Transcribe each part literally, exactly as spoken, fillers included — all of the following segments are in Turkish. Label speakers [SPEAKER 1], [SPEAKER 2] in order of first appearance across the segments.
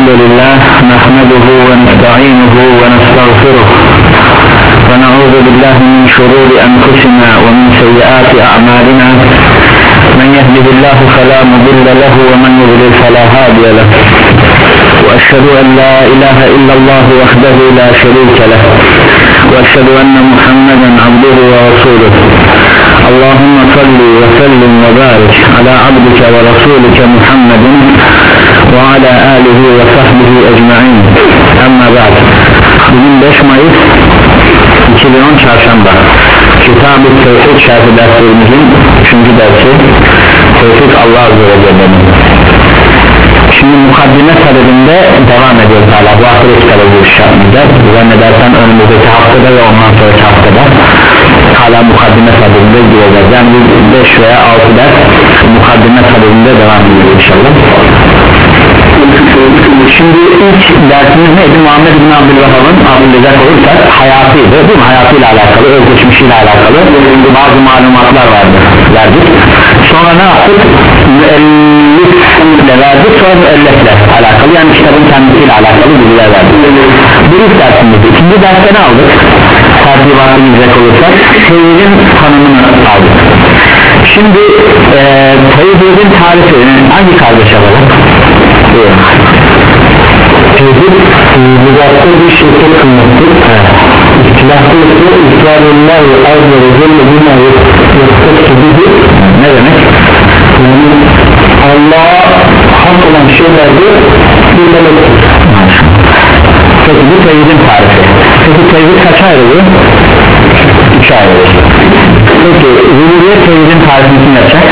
[SPEAKER 1] لله نحمده ونستعينه ونستغفره ونعوذ بالله من شرور أنفسنا ومن سيئات أعمالنا من يهده الله فلا مضل له ومن يضلل فلا هادي له وأشهد أن لا إله إلا الله وحده لا شريك له وأشهد أن محمدا عبده ورسوله اللهم صل وسلم وبارك على عبدك ورسولك محمد وعلى آله وصحبه أجمعين. أما بعد. Bugün beş Mayıs iki bin on Çarşamba Kitab-ı Tevhid şerhi derslerimizin üçüncü dersi Tevhid Allah Azze ve Celle'nin. Şimdi mukaddime sadedinde devam ediyoruz hala. Bu hafta kitabı bu iş yapmayacağız. Zannedersen önümüzdeki haftada ve ondan sonraki haftada hala mukaddime sadedinde gireceğiz. Yani beş veya altı ders mukaddime sadedinde devam ediyoruz inşallah. Şimdi ilk dersimiz neydi? Muhammed bin Abdülvehhab'ın Abdülrezzak olursak hayatıydı değil mi? Hayatıyla alakalı, özgeçmişiyle alakalı bazı malumatlar vardı, verdik. Sonra ne yaptık? Müellifle verdik, sonra müellifle alakalı, yani kitabın kendisiyle alakalı bilgiler verdik. Bu ilk dersimizdi. İkinci derste ne aldık? Tertibatını izleyecek olursak tevhidin tanımını aldık. Şimdi e, tevhidin tarifi hangi kardeşe var? Tevhid müdatta bir şirket kılmıştır. İhtilafı ise İsrail'ler ve Azze ve Celle buna yaptık gibi. Ne demek? Yani Allah'a hak olan şeylerde bilmelidir. Peki bu tevhidin tarifi. Peki tevhid kaç ayrılıyor? Üç ayrılıyor. Peki rububiyet tevhidin tarifini kim yapacak?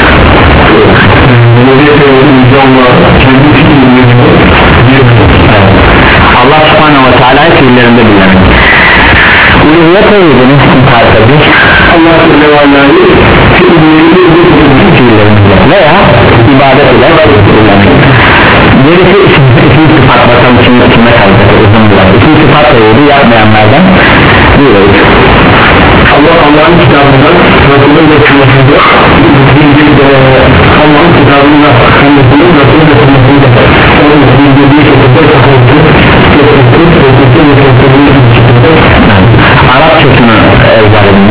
[SPEAKER 1] Allah subhanahu ve teala'yı fiillerinde bilmek. Uluhiyet tevhidini kim tarif ediyor? Allah subhanahu fiillerinde veya ibadet ile bilmek. Gerisi isim, isim sıfat, bakalım şimdi kime kalacak uzun bir zaman. İsim sıfat tevhidi yapmayanlardan biriyiz. Allah Allah'ın kitabından Resulü'nün getirmesinde Allah'ın kitabından kendisinin Resulü'nün getirmesinde onun bildiği şekilde Arapçasını ezber edin.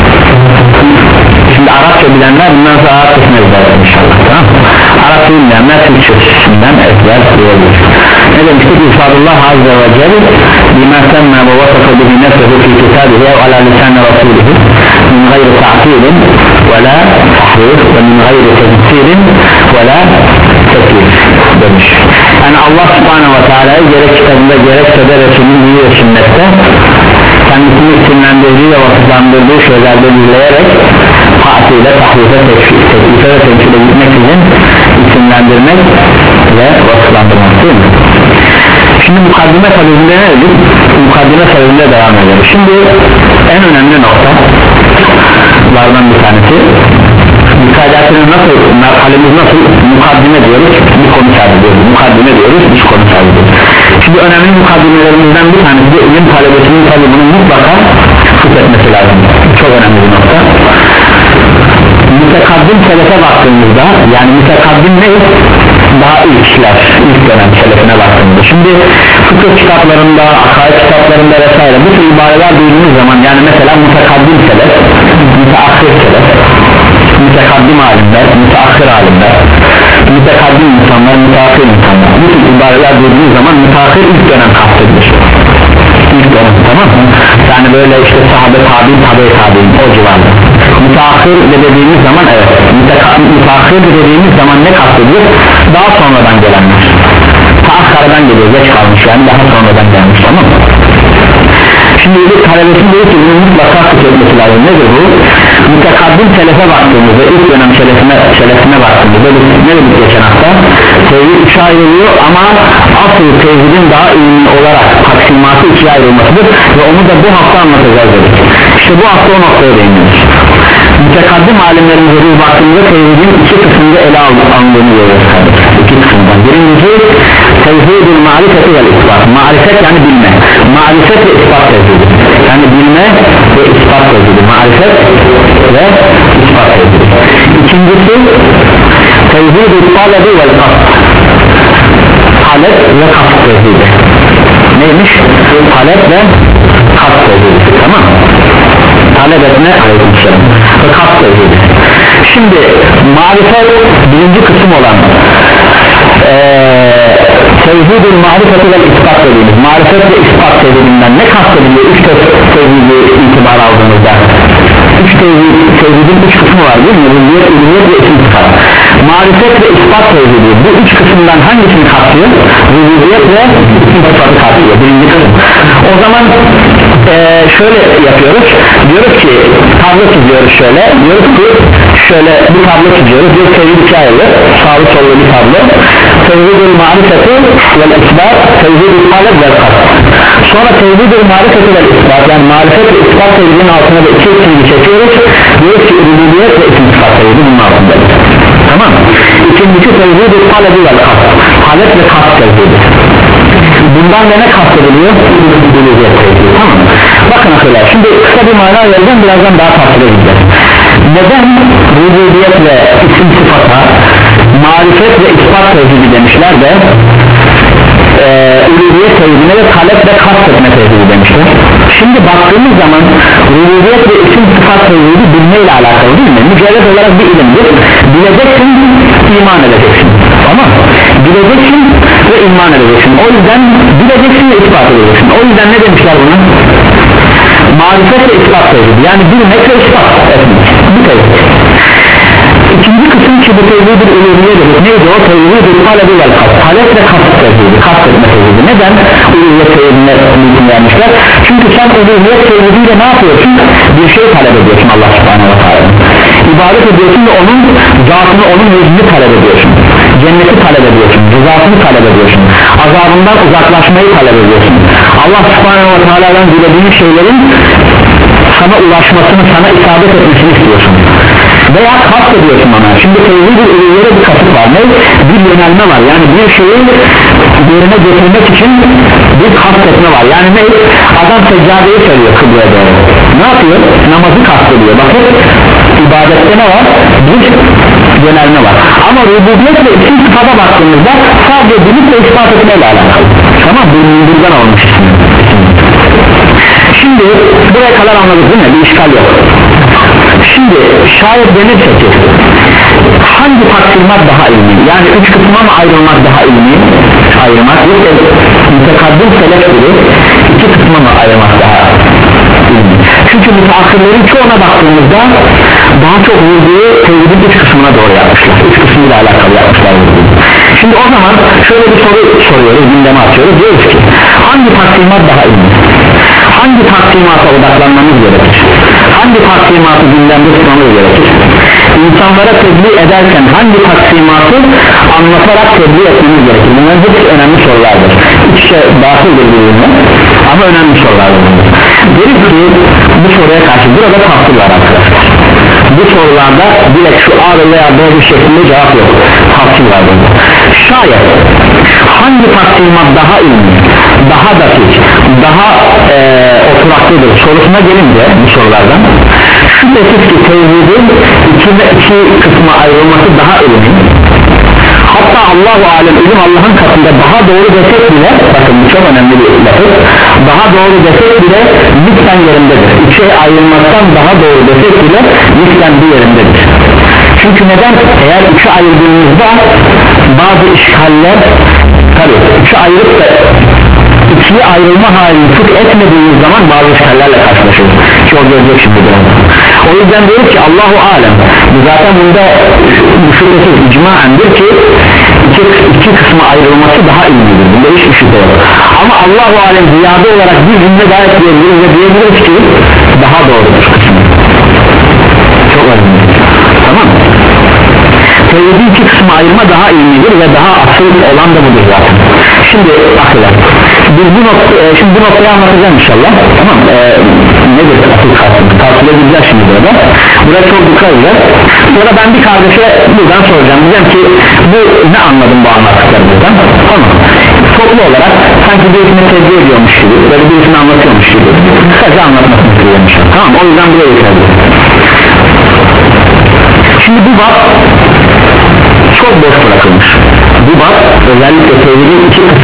[SPEAKER 1] Şimdi Arapça bilenler bundan sonra Arapçasını ezber edin inşallah, tamam mı? Arapça bilmeyenler Türkçesinden ezber diyebilir. Ne demiştik? İfadullah Azze ve Celle bima semme ve vasafa bihi nefsehu fi kitabihi ve ala lisan rasulihi min gayri ta'tilin ve la tahrif ve min gayri tefsirin ve la tekif demiş. Yani Allah subhanahu ve teala'yı gerek kitabında gerekse de Resulünün iyi ve sünnette kendisini isimlendirdiği ve vasıflandırdığı şeylerde dinleyerek taatiyle, tahrife, teklife ve temsile gitmek için isimlendirmek ve vasıflandırmak değil mi? Şimdi mukaddime sadedinde ne dedik? Mukaddime sadedinde devam edelim. Şimdi en önemli noktalardan bir tanesi müsaadetinin nasıl, merhalemiz nasıl? Mukaddime diyoruz, bir konu sahibiyoruz. Mukaddime diyoruz, bir konu sahibiyoruz. Şimdi önemli mukaddimelerimizden bir tanesi de ilim talebesinin tabi bunu mutlaka etmesi lazım. Çok önemli bir nokta. Mütekaddim selefe baktığımızda, yani mütekaddim ne? Daha ilkler, ilk dönem selefine baktığımızda. Şimdi fıkıh kitaplarında, akaid kitaplarında vesaire bu tür ibareler duyduğumuz zaman, yani mesela mütekaddim selef, müteakhir selef, mütekaddim alimler, müteakhir alimler, mütekaddim insanlar, müteakhir insanlar, bu tür ibareler duyduğumuz zaman müteakhir ilk dönem kastedilir. İlk dönem, tamam mı? Yani böyle işte sahabe tabi, tabi tabi o civarda. Müteakhir de dediğimiz zaman evet, müteakhir de dediğimiz zaman ne kastediyor? Daha sonradan gelenler. Taakkardan geliyor, geç kalmış, yani daha sonradan gelmiş, tamam mı? Şimdi bir talebesi diyor ki bunu mutlaka etmesi lazım. Nedir bu? Mütekaddim selefe baktığımızda, ilk dönem selefine, selefine baktığımızda ne dedik geçen hafta? Tevhid üçe ayrılıyor ama asıl tevhidin daha iyi olarak taksimatı ikiye ayrılmasıdır ve onu da bu hafta anlatacağız dedik. İşte bu hafta o noktaya değiniyoruz. Mütekaddim alimlerimize bir baktığımızda tevhidin iki kısımda ele alındığını görüyoruz kardeşler. İki kısımdan. Birincisi tevhidin marifeti ve ispat. Marifet yani bilme. Marifet ve ispat tevhidi. Yani bilme ve ispat tevhidi. Marifet ve ispat tevhidi. İkincisi tevhid-i talebi ve ispat. talep ve kast tevhidi. Neymiş? Talep ve kast tevhidi. Tamam. Talep etme aleykümselam ve kast tevhidi. Şimdi marifet birinci kısım olan ee, tevhid-ül marifeti ve ispat dediğimiz marifet ve ispat tevhidinden ne kastediliyor? Üç tevhidi itibar aldığımızda üç tevhid, tevhidin üç kısmı var değil mi? Rububiyet, uluhiyet ve isim sıfat. Marifet ve ispat tevhidi bu üç kısımdan hangisini kapsıyor? Rububiyet ve isim sıfatı kapsıyor. Birinci kısım. O zaman ee, şöyle yapıyoruz, diyoruz ki tablo çiziyoruz, şöyle diyoruz ki şöyle bir tablo çiziyoruz, bir tevhid iki ayrı sağlı sollu bir tablo. Tevhid-ül marifeti ve ispat, tevhid-ül talep ve kast. Sonra tevhid-ül marifeti ve ispat, yani marifet ve ispat tevhidinin altına da iki tevhidi çekiyoruz, diyoruz ki rububiyet ve isim sıfat tevhidi bunun altındadır. Tamam. İkincisi tevhid-ül talep ve kast, talep ve kast tevhidi. Bundan da ne kastediliyor? Rububiyet tevhidi. Tamam. Bakın arkadaşlar, şimdi kısa bir mana vereceğim, birazdan daha farklı gideceğiz. Neden rububiyet ve isim sıfata marifet ve ispat tevhidi demişler de e, uluhiyet tevhidine ve talep ve kast etme tevhidi demişler? Şimdi baktığımız zaman rububiyet ve isim sıfat tevhidi bilmeyle alakalı değil mi? Mücerred olarak bir ilimdir. Bileceksin, iman edeceksin. Tamam. Bileceksin ve iman edeceksin. O yüzden bileceksin ve ispat edeceksin. O yüzden ne demişler buna? Marifet ve ispat tevhidi. Yani bilmek ve ispat etmek. Bu tevhid. İkinci kısım ki bu tevhid-ül uluhiyye dedik. Neydi o? Tevhid-ül talebi vel kast. Talep ve kast tevhidi. Kast etme tevhidi. Neden uluhiyet tevhidine mümkün vermişler? Çünkü sen uluhiyet tevhidiyle ne yapıyorsun? Bir şey talep ediyorsun Allah subhanahu wa ta'ala. İbadet ediyorsun ve onun zatını, onun yüzünü talep ediyorsun. Cenneti talep ediyorsun, rızasını talep ediyorsun, azabından uzaklaşmayı talep ediyorsun. Allah subhanahu wa ta'ala'dan dilediğin şeylerin sana ulaşmasını, sana isabet etmesini istiyorsun veya kast ediyorsun ona. Şimdi tevhid-ül uluhiyye bir kasıt var, ne? Bir yönelme var, yani bir şeyi yerine getirmek için bir kast etme var. Yani ne? Adam seccadeyi söylüyor kıbleye doğru, ne yapıyor? Namazı kast ediyor. Bakın ibadette ne var? Bir yönelme var. Ama rububiyet ve isim sıfata baktığımızda sadece bilip ve ispat etmeyle alakalı. Tamam, buradan olmuş. Şimdi buraya kadar anladık değil mi? Bir işgal yok. Şimdi şayet denirse ki hangi taksimat daha ilmi? Yani üç kısma mı ayrılmak daha ilmi? Ayrılmak yok da mütekaddim selef gibi iki kısma mı ayrılmak daha ilmi? Çünkü müteahhirlerin çoğuna baktığımızda daha çok vurduğu tevhidin üç kısmına doğru yapmışlar. Üç kısmıyla alakalı yapmışlar. Şimdi o zaman şöyle bir soru soruyoruz, gündeme atıyoruz. Diyoruz ki hangi taksimat daha ilmi? Hangi taksimata odaklanmamız gerekir? Hangi taksimatı gündemde tutmamız gerekir? İnsanlara tebliğ ederken hangi taksimatı anlatarak tebliğ etmemiz gerekir? Bunların hepsi önemli sorulardır. İç içe batıldır birbirine ama önemli sorulardır. Deriz ki bu soruya karşı burada tafsir var arkadaşlar. Bu sorularda direkt şu A veya B bir şekilde cevap yok. Tafsir var burada. Şayet hangi taksimat daha ilmi, daha dakik, daha e, oturaklıdır sorusuna gelince bu sorulardan şüphesiz ki tevhidin iki, iki kısma ayrılması daha ilmi, hatta Allah-u alem ilim Allah'ın katında daha doğru desek bile, bakın bu çok önemli bir lafız, daha doğru desek bile lütfen yerindedir. İçe ayrılmaktan daha doğru desek bile lütfen bir yerindedir. Çünkü neden? Eğer üçe ayırdığımızda bazı işgaller, tabi üçe ayırıp da ikiye ayrılma halini tut etmediğimiz zaman bazı işgallerle karşılaşıyoruz ki o görecek şimdi burada. O yüzden diyoruz ki Allahu alem, bu zaten bunda şüphesiz icmaendir ki iki, iki kısma ayrılması daha ilmidir, bunda hiçbir şüphe yok. Ama Allahu alem ziyade olarak bir cümle daha ekleyebiliriz ve diyebiliriz ki daha doğrudur kısmı. Çok önemli. Tamam mı? Tevhidin iki kısmı ayırma daha ilmidir ve daha asıl olan da budur zaten. Şimdi akıllar biz bu nokta, e, şimdi bu noktayı anlatacağım inşallah. Tamam e, nedir asıl kastım? Tavsiye edeceğiz şimdi burada. Buraya çok dikkat edeceğiz. Sonra ben bir kardeşe buradan soracağım. Diyeceğim ki bu ne anladım bu anlattıklarımızdan? Tamam. Toplu olarak sanki birisini tezgah ediyormuş gibi, böyle birisini anlatıyormuş gibi. Kısaca anlatmasını istiyormuş. Tamam, o yüzden buraya dikkat edeceğiz. Şimdi bu bak çok boş bırakılmış. Bu bak özellikle tevhidin iki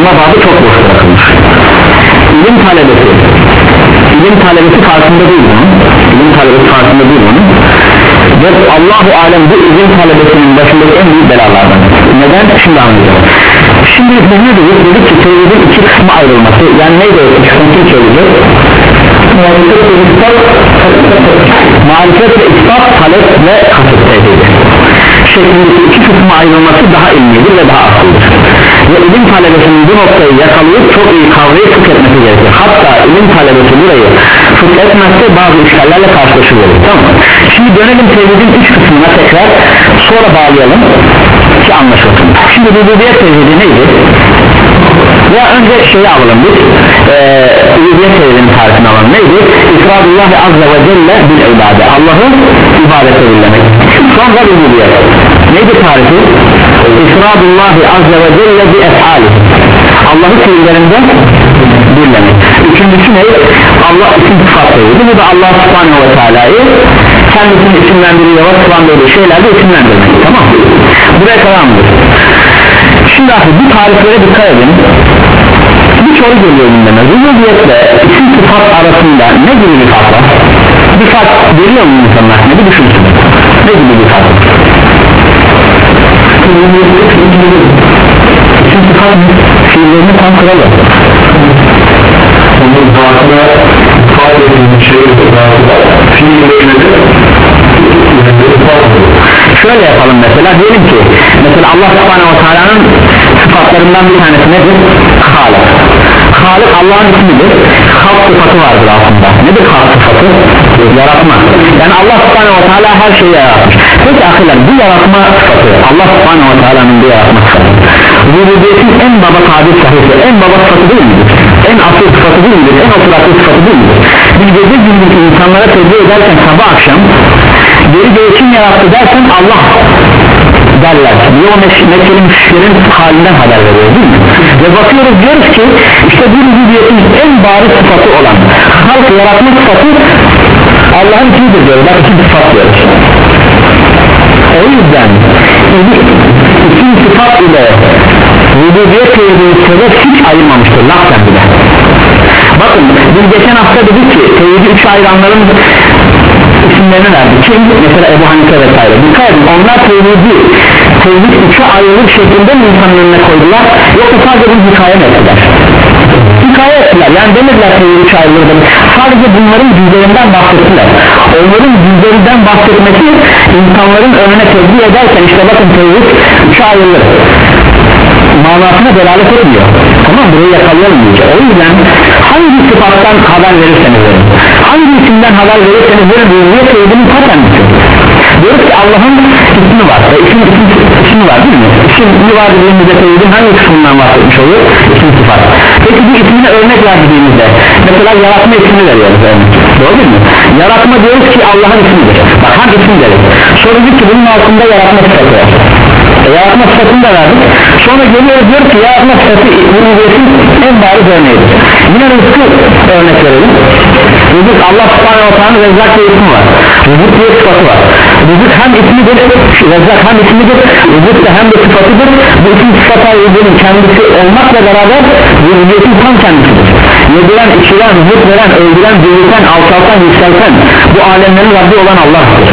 [SPEAKER 1] ayırma babı çok boş bırakılmış. İlim talebesi ilim talebesi farkında değil bunun ilim talebesi farkında değil bunun ve Allah-u Alem bu ilim talebesinin başındaki en büyük belalardan. Neden? Şimdi anlayacağım. Şimdi biz ne dedik? Dedik ki tevhidin iki kısmı ayrılması, yani neydi o iki kısmı kim söyleyecek? Marifet ve ispat, marifet ve ispat, talep ve kasıt tevhidi şeklindeki iki kısmı ayrılması daha ilmidir ve daha asıldır. Ve ilim talebesinin bu noktayı yakalayıp çok iyi kavrayıp fıkh etmesi gerekir. Hatta ilim talebesi burayı fıkh etmezse bazı işgallerle karşılaşılır. Tamam. Şimdi dönelim tevhidin üç kısmına tekrar, sonra bağlayalım ki anlaşılsın. Şimdi rububiyet tevhidi neydi? Ya önce şeyi alalım biz ee, rububiyet tevhidinin tarifini alalım. Neydi? İfradullah azze ve celle bil ibade, Allah'ı ibadete birlemek. Sonra rububiyet neydi tarifi? İfradullah azze ve celle bi ef'ali, Allah'ı fiillerinde birlemek. Üçüncüsü ne? Allah isim sıfat tevhidi. Bu da Allah subhanahu ve teala'yı kendisini isimlendiriyor ve sıfandırdığı şeylerle isimlendirmek. Tamam mı? Buraya kadar mıdır? Şimdi artık bu tariflere dikkat edin. Bir soru geliyor gündeme. Rububiyetle isim sıfat arasında ne gibi bir fark var? Bir fark görüyor mu insanlar? Ne bir düşünsün? Ne gibi bir fark var? İsim sıfat fiillerini tam kuralı. Onun zatına ifade edilmiş şey fiillerini de şöyle yapalım mesela, diyelim ki mesela Allah subhanahu wa ta'ala'nın sıfatlarından bir tanesi nedir? Halik. Halik Allah'ın ismidir. Halk sıfatı vardır aslında. Nedir halk sıfatı? Yaratma. Yani Allah subhanahu wa ta'ala her şeyi yaratmış. Peki ahiler bu yaratma sıfatı, Allah subhanahu wa ta'ala'nın bu yaratma sıfatı rububiyetin en baba tabir sahibi, en baba sıfatı değil midir? En asıl sıfatı değil midir? En oturaklı sıfatı değil midir? Biz gece gündüz insanlara tebliğ ederken sabah akşam geri geri kim yarattı dersen Allah derler. Niye o Mekke'li müşriklerin halinden haber veriyor değil mi? Ve bakıyoruz diyoruz ki işte bu rububiyetin en bariz sıfatı olan halk yaratma sıfatı Allah'ın ismidir diyoruz. Bak iki sıfat diyoruz. O yüzden isim sıfat ile rububiyet tevhidini sebep hiç ayırmamıştır laftan bile. Bakın biz geçen hafta dedik ki tevhidi üç ayıranların isimlerini verdi. Kim? Mesela Ebu Hanife vesaire. Dikkat edin, onlar tevhidi tevhid üçe ayrılır şeklinde mi insanın önüne koydular, yoksa sadece bunu hikaye mi ettiler? Hikaye ettiler, yani demediler tevhid üçe ayrılır. Sadece bunların cüzlerinden bahsettiler. Onların cüzlerinden bahsetmesi insanların önüne tebliğ ederken işte bakın tevhid üçe ayrılır manasına delalet etmiyor. Tamam, burayı yakalayalım diyeceğim. O yüzden hangi sıfattan haber verirseniz verin, hangi isimden haber verirseniz verin, rububiyet tevhidinin ta kendisi. Diyoruz ki Allah'ın ismi var ve isim, isim, ismi var değil mi? İsmi var dediğimizde tevhidin hangi kısmından bahsetmiş oluyor? İsim sıfat. Peki bu ismine örnek verdiğimizde mesela yaratma ismini veriyoruz örnek. Doğru değil mi? Yaratma diyoruz ki Allah'ın ismidir. Bak hangi isim deriz? Sonra dedik ki bunun altında yaratma sıfatı var. E, yaratma sıfatını da verdik. Sonra geliyoruz diyor ki yaratma sıfatı rububiyetin en bariz örneğidir. Yine rızkı örnek verelim. Rızık Allah subhanahu wa ta'ala Rezzak diye ismi var. Rızık diye sıfatı var. Rızık hem ismidir, Rezzak hem ismidir, rızık da hem de sıfatıdır. Bu isim sıfatı rızığının kendisi olmakla beraber rububiyetin tam kendisidir. Yediren, içiren, rızık veren, öldüren, dirilten, alçaltan, yükselten bu alemlerin Rabbi olan Allah'tır.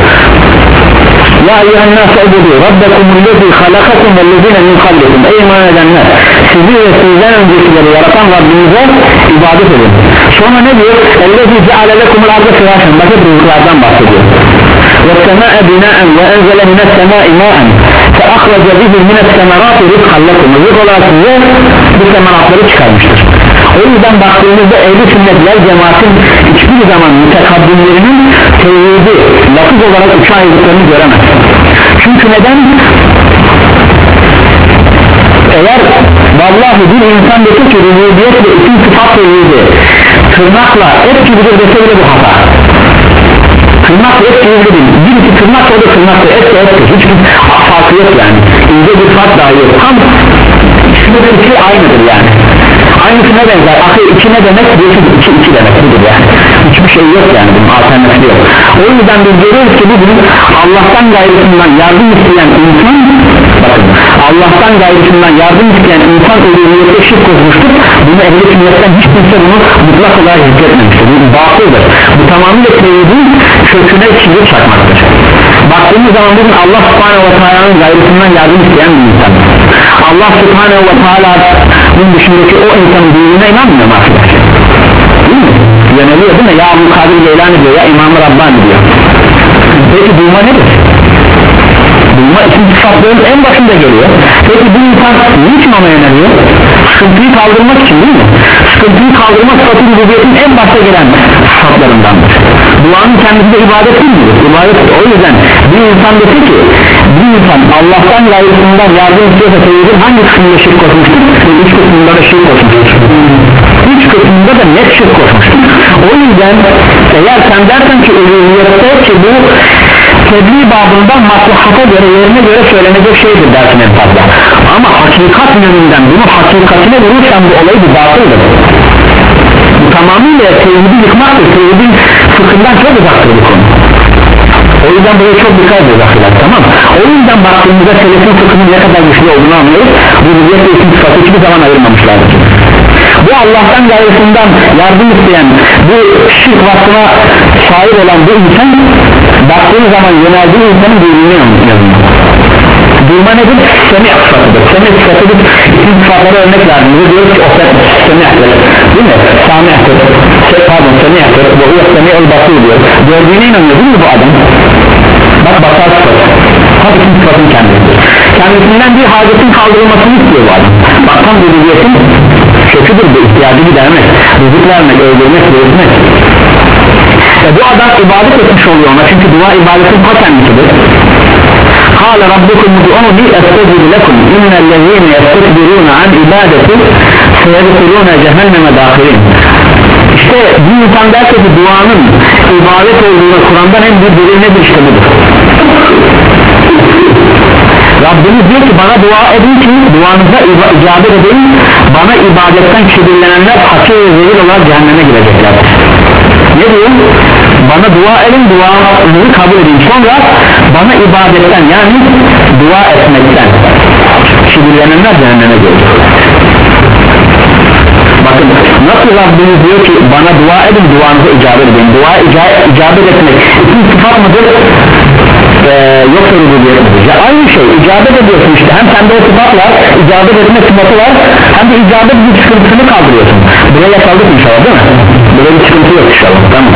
[SPEAKER 1] Ya eyyühennâse ubudu rabbekumullezî halakakum vellezîne min kablikum. Ey iman edenler, sizi ve sizden öncekileri yaratan Rabbinize ibadet edin. Sonra ne diyor? Ellezî ceale lekumul arda firâşen. Bakın rızıklardan bahsediyor. Ve semâe binâen ve enzele minessemâi mâen fe ahrece bihi minessemerâti rizkan lekum. Rızık olarak size bu semeratları çıkarmıştır. O yüzden baktığımızda ehl-i sünnetler cemaatin hiçbir zaman mütekaddimlerinin tevhidi lafız olarak üçe ayrılıklarını göremez. Çünkü neden? Eğer vallahi bir insan dese ki rububiyet ve isim sıfat tevhidi tırnakla et gibidir dese bile bu hata. Tırnakla et gibidir değil. Birisi tırnakla o da tırnakla et de ettir. Hiçbir farkı yok yani. İnce bir fark dahi yok. Tam ikisinin fikri aynıdır yani. Aynısına benzer. Akıl iki ne demek? Birisi iki, iki demek. Budur yani. Hiçbir şey yok yani, bunun alternatifi yok. O yüzden biz görüyoruz ki bugün Allah'tan gayrısından yardım isteyen insan bakın Allah'tan gayrısından yardım isteyen insan uluhiyette şirk koşmuştur. Bunu ehli sünnetten hiç kimse bunu mutlak olarak zikretmemiştir. Bu batıldır. Bu tamamıyla tevhidin köküne çizgi çakmaktır. Baktığımız zaman bugün Allah subhanehu ve teala'nın gayrısından yardım isteyen bir insan. Allah subhanehu ve teala'nın dışındaki o insanın dinine inanmıyor mu arkadaşlar? Değil mi? Yöneliyor değil mi? Ya Abu Kadir Geylani diyor, ya İmam-ı Rabbani diyor. Peki duyma nedir? Duyma isim sıfatların en başında geliyor. Peki bu insan niçin ona yöneliyor? Sıkıntıyı kaldırmak için değil mi? Sıkıntıyı kaldırmak sıfatı rübubiyetin en başta gelen sıfatlarındandır. Duanın kendisi de ibadet değil midir? İbadet. O yüzden bir insan dese ki bir insan Allah'tan gayrısından yardım istiyorsa tevhidin hangi kısmında şirk koşmuştur? Üç kısmında da şirk koşmuştur. Üç kısmında da net şirk koşmuştur. O yüzden eğer sen dersen ki uluhiyette ki bu tebliğ babından maslahata göre yerine göre söylenecek şeydir dersin en fazla. Ama hakikat yönünden bunu hakikatine vurursan bu olayı bir batıldır. Bu tamamıyla tevhidi yıkmaktır. Tevhidin fıkhından çok uzaktır bu konu. O yüzden buraya çok dikkat ediyoruz ahiret, tamam. O yüzden baktığımızda selefin fıkhının ne kadar güçlü olduğunu anlıyoruz. Bu rüziyet ve isim sıfatı hiçbir zaman ayırmamışlardır. Bu Allah'tan gayrısından yardım isteyen bu şirk vasfına sahip olan bu insan baktığı zaman yöneldiği insanın duyduğunu yanılıyor. Duyma nedir? Semih sıfatıdır. Semih sıfatıdır. İsim sıfatları örnek verdiğimizde diyoruz ki o semihtir, değil mi? Samihtir, pardon semihtir, bu o semih basıyor diyor. Gördüğüne inanıyor değil mi bu adam? Bak basar sıfatı. Tabi isim sıfatın kendisidir. Kendisinden bir hacetin kaldırılmasını istiyor bu adam. Bak tam rübubiyetin köküdür bu, ihtiyacı gidermek, rızık vermek, öldürmek, öldürmek. E bu adam ibadet etmiş oluyor ona, çünkü dua ibadetin ta kendisidir. Kâle rabbukum ud'ûni estecib lekum innellezîne yestekbirûne an ibâdeti seyedhulûne cehenneme dâhilin. İşte bir insan derse ki duanın ibadet olduğuna Kur'an'dan en büyük delil nedir, işte budur. Rabbimiz diyor ki bana dua edin ki duanıza icabet edin, bana ibadetten kibirlenenler hakir ve zelil olarak cehenneme girecekler. Ne diyor? Bana dua edin, duanızı kabul edin, sonra bana ibadetten yani dua etmekten kibirlenenler cehenneme girecek. Bakın nasıl Rabbimiz diyor ki bana dua edin, duanıza icabet edin. Dua icabet etmek isim sıfat mıdır? Ee, yoksa rübubiyettir. Ya aynı şey, icabet ediyorsun işte, hem sende o sıfat var, icabet etme sıfatı var, hem de icabet bir sıkıntısını kaldırıyorsun. Buraya yakaldık inşallah, değil mi? Böyle bir sıkıntı yok inşallah, tamam.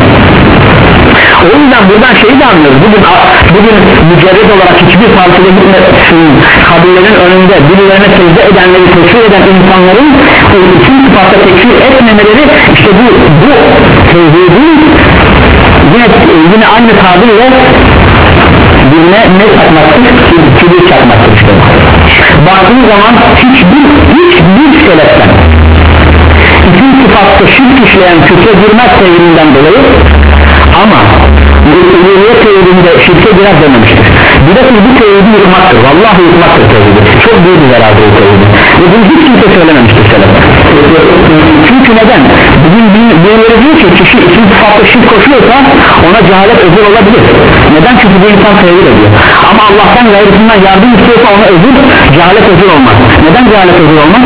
[SPEAKER 1] O yüzden buradan şeyi de anlıyoruz, bugün, bugün mücerred olarak hiçbir partide gitmesin, kabirlerin önünde birilerine secde edenleri tekfir eden insanların bütün sıfatta tekfir etmemeleri, işte bu, bu tevhidin yine, yine aynı tabirle birine ne çakmaktır? Kibir çakmaktır işte. Baktığın zaman hiçbir, hiçbir seleften isim sıfatta şirk işleyen küfre girmez tevhidinden dolayı, ama uluhiyet tevhidinde şirke girer dememiştir. Bir de bu tevhidi yıkmaktır. Vallahi yıkmaktır tevhidi. Çok büyük bir zarardır bu tevhidi. Ve bunu hiç kimse söylememiştir seleften. Çünkü neden? Bugün birileri diyor ki kişi isim sıfatla şirk koşuyorsa ona cehalet özür olabilir. Neden? Çünkü bu insan tevhid ediyor. Ama Allah'tan gayrısından yardım istiyorsa ona özür, cehalet özür olmaz. Neden cehalet özür olmaz?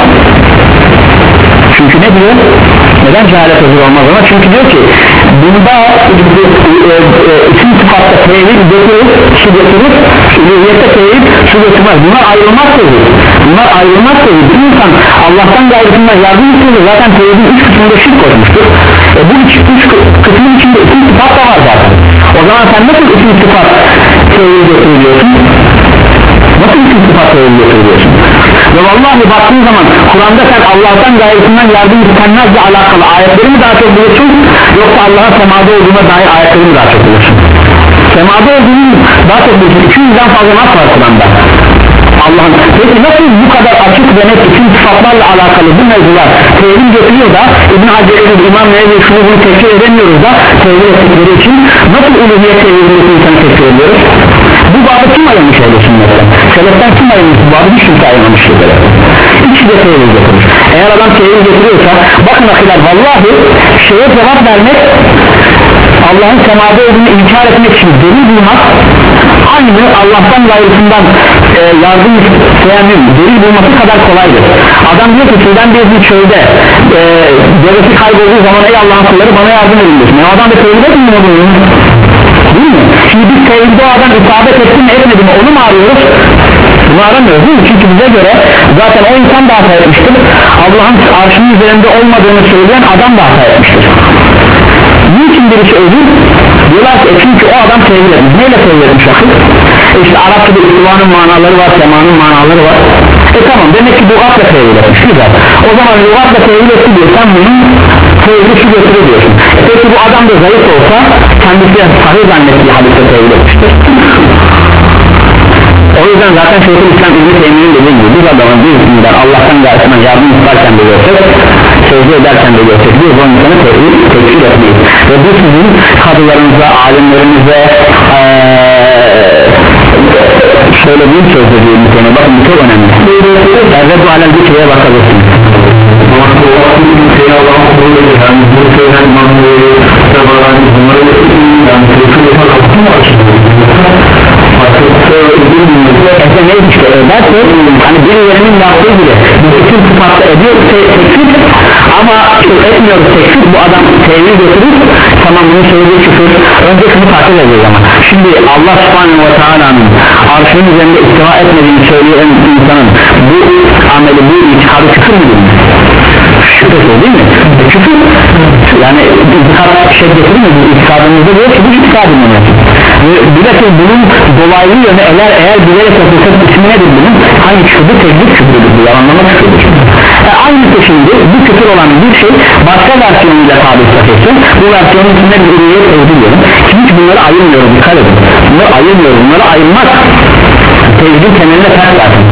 [SPEAKER 1] Çünkü ne diyor? Neden cehalet özür olmaz ona? Çünkü diyor ki bunda e, e, e, isim sıfatta tevhid getirir, şu getirir, uluhiyette tevhid, şu getirmez. Bunlar ayrılmaz tevhid. Bunlar ayrılmaz tevhid. Bir insan Allah'tan gayrısından yardım istiyorsa zaten tevhidin üç kısmında şirk koşmuştur. E, bu üç, üç kısmın içinde isim sıfat da var zaten. O zaman sen nasıl isim sıfat tevhid getiriyorsun? Nasıl isim sıfat tevhid getiriyorsun? Ve vallahi baktığın zaman Kur'an'da sen Allah'tan gayrısından yardım istenmezle alakalı ayetleri mi daha çok bulursun, yoksa Allah'ın semada olduğuna dair ayetleri mi daha çok bulursun? Semada olduğunu daha çok bulursun. iki yüzden fazla nasıl var Kur'an'da? Allah'ın peki nasıl bu kadar açık ve net bütün sıfatlarla alakalı bu mevzular tevhid getiriyor da İbn Hacer'in, İmam Nevevi şunu bunu tekfir edemiyoruz da tevhid ettikleri için nasıl uluhiyet tevhidindeki insanı tekfir ediyoruz? Bu babı kim ayırmış öyle sünnetten? Seleften kim ayırmış bu babı? Hiç kimse ayırmamıştır böyle. İkisi de tevhid getirir. Eğer adam tevhid getiriyorsa bakın akiler, vallahi şeye cevap vermek, Allah'ın semada olduğunu inkar etmek için delil bulmak aynı Allah'tan gayrısından e, yardım isteyenin delil bulması kadar kolaydır. Adam diyor ki sizden bir çölde e, devleti kaybolduğu zaman ey Allah'ın kulları bana yardım edin diyorsun. E, adam da tevhid etmiyor bunu, değil mi? Şimdi biz tevhide o adam isabet etti mi etmedi mi onu mu arıyoruz? Bunu aramıyoruz değil mi? Çünkü bize göre zaten o insan da hata etmiştir. Allah'ın arşının üzerinde olmadığını söyleyen adam da hata etmiştir. Niçin birisi ölür? Diyorlar ki çünkü o adam tevhid etmiş. Neyle tevhid etmiş akıl? E işte Arapçada istivanın manaları var, semanın manaları var. E tamam, demek ki lügatla tevhid etmiş. Güzel. O zaman lügatla tevhid etti diyor, sen bunun tevhidi şu götürür diyorsun. E peki bu adam da zayıf olsa kendisi sahih zannettiği hadiste tevhid etmiştir. O yüzden zaten Şeyhülislam İbn-i Teymiye'nin dediği gibi bir adamın bir isminden Allah'tan gayrısına yardım isterken de görsek, secde ederken de görsek bir bu insanı tekfir etmeyiz. Ve bu sizin kadılarınıza, alimlerinize ee, söylediğim sözde diye bir konu, bakın bu çok önemli. Erredu alel bir şeye bakabilirsiniz. Ese neydi işte derse hani birilerinin yaptığı gibi bütün sıfatla ediyor tekfir ama etmiyoruz tekfir, bu adam tevhid götürür, tamam bunu söylediği küfür. Önce şunu takip edeceğiz ama şimdi Allah subhanahu ve teala'nın arşının üzerinde istiva etmediğini söyleyen insanın bu ameli, bu itikadı küfür müdür? Şüphesiz değil mi? E, küfür yani itikad şey getirir mi? İtikadımızda diyor ki bu itikadın önemli. Bilakis bunun dolaylı yönü eğer, eğer bilerek yapılsa ismi nedir bunun? Hangi küfürdür? Teknik küfürdür, bu yalanlama küfürdür. E, aynısı şimdi bu küfür olan bir şey başka versiyonuyla tabi satılsın, bu versiyonun içinde bir ürünye tevhid ki hiç bunları ayırmıyoruz, dikkat edin, bunları ayırmıyoruz, bunları ayırmak tevhidin temeline ters zaten.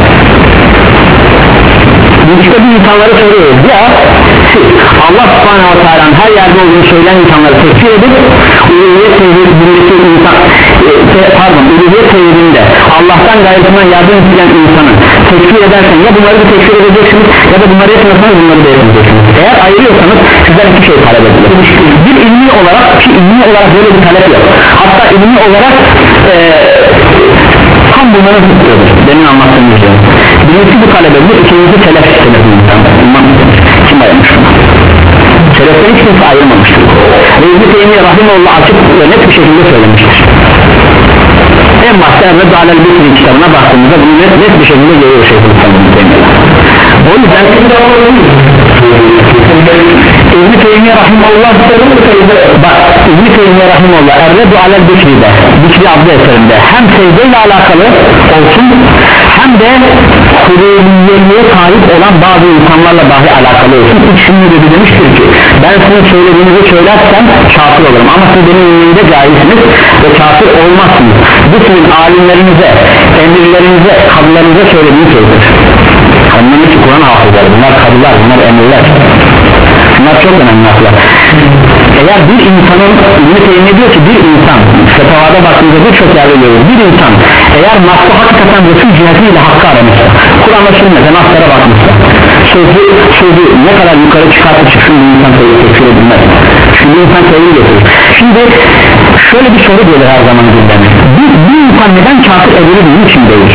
[SPEAKER 1] İşte bu insanları soruyoruz ya, siz Allah subhanahu wa ta'ala'nın her yerde olduğunu söyleyen insanları tekfir edip uluhiyet tevhidindeki insan e, pardon uluhiyet tevhidinde Allah'tan gayrısından yardım isteyen insanı tekfir ederken ya bunları bir tekfir edeceksiniz ya da bunları etmiyorsanız bunları da edeceksiniz. Eğer ayırıyorsanız sizden iki şey talep edilir. Bir ilmi olarak, ki ilmi olarak böyle bir talep yok, hatta ilmi olarak e, tam bunları tutuyordur benim anlattığım gibi. Birincisi bu talep edilir, ikincisi telef istedir bu insanlar. Kim ayırmış bunu? Seleften hiç kimse ayırmamıştır. Ve İbn-i Teymiye Rahimullah açık ve net bir şekilde söylemiştir. En başta Erredu alel Bitri kitabına baktığımızda bunu net, net bir şekilde görüyor Şeyhülislam İbn-i Teymiye. O yüzden İbn-i Teymiye Rahimullah bak İbn-i Teymiye Rahimullah Erredu alel Bitri'de, Bitri adlı eserinde hem secdeyle alakalı olsun hem de kuruliyeliğe sahip olan bazı insanlarla dahi alakalı olsun. İkisini de demiştir ki ben sizin söylediğinizi söylersem kafir olurum ama siz benim önümde cahilsiniz ve kafir olmazsınız. Bu sizin alimlerinize, emirlerinize, kadılarınıza söylediği sözdür. Onların için Kur'an hafızları, bunlar kadılar, bunlar emirler, bunlar çok önemli laflar. Eğer bir insanın, İbn-i Teymiye diyor ki bir insan, fetavada baktığınızda birçok yerde görüyoruz, bir insan eğer nasıl hakikaten Resul cihetiyle hakkı aramışsa, Kur'an'a sürmeden naslara bakmışsa, sözü, sözü ne kadar yukarı çıkartıp çıksın bir insan tekfir edilmez. Şimdi insan tevhid getirir. Şimdi şöyle bir soru gelir her zaman gündeme, bir, bir insan neden kafir edilir bunun için değil?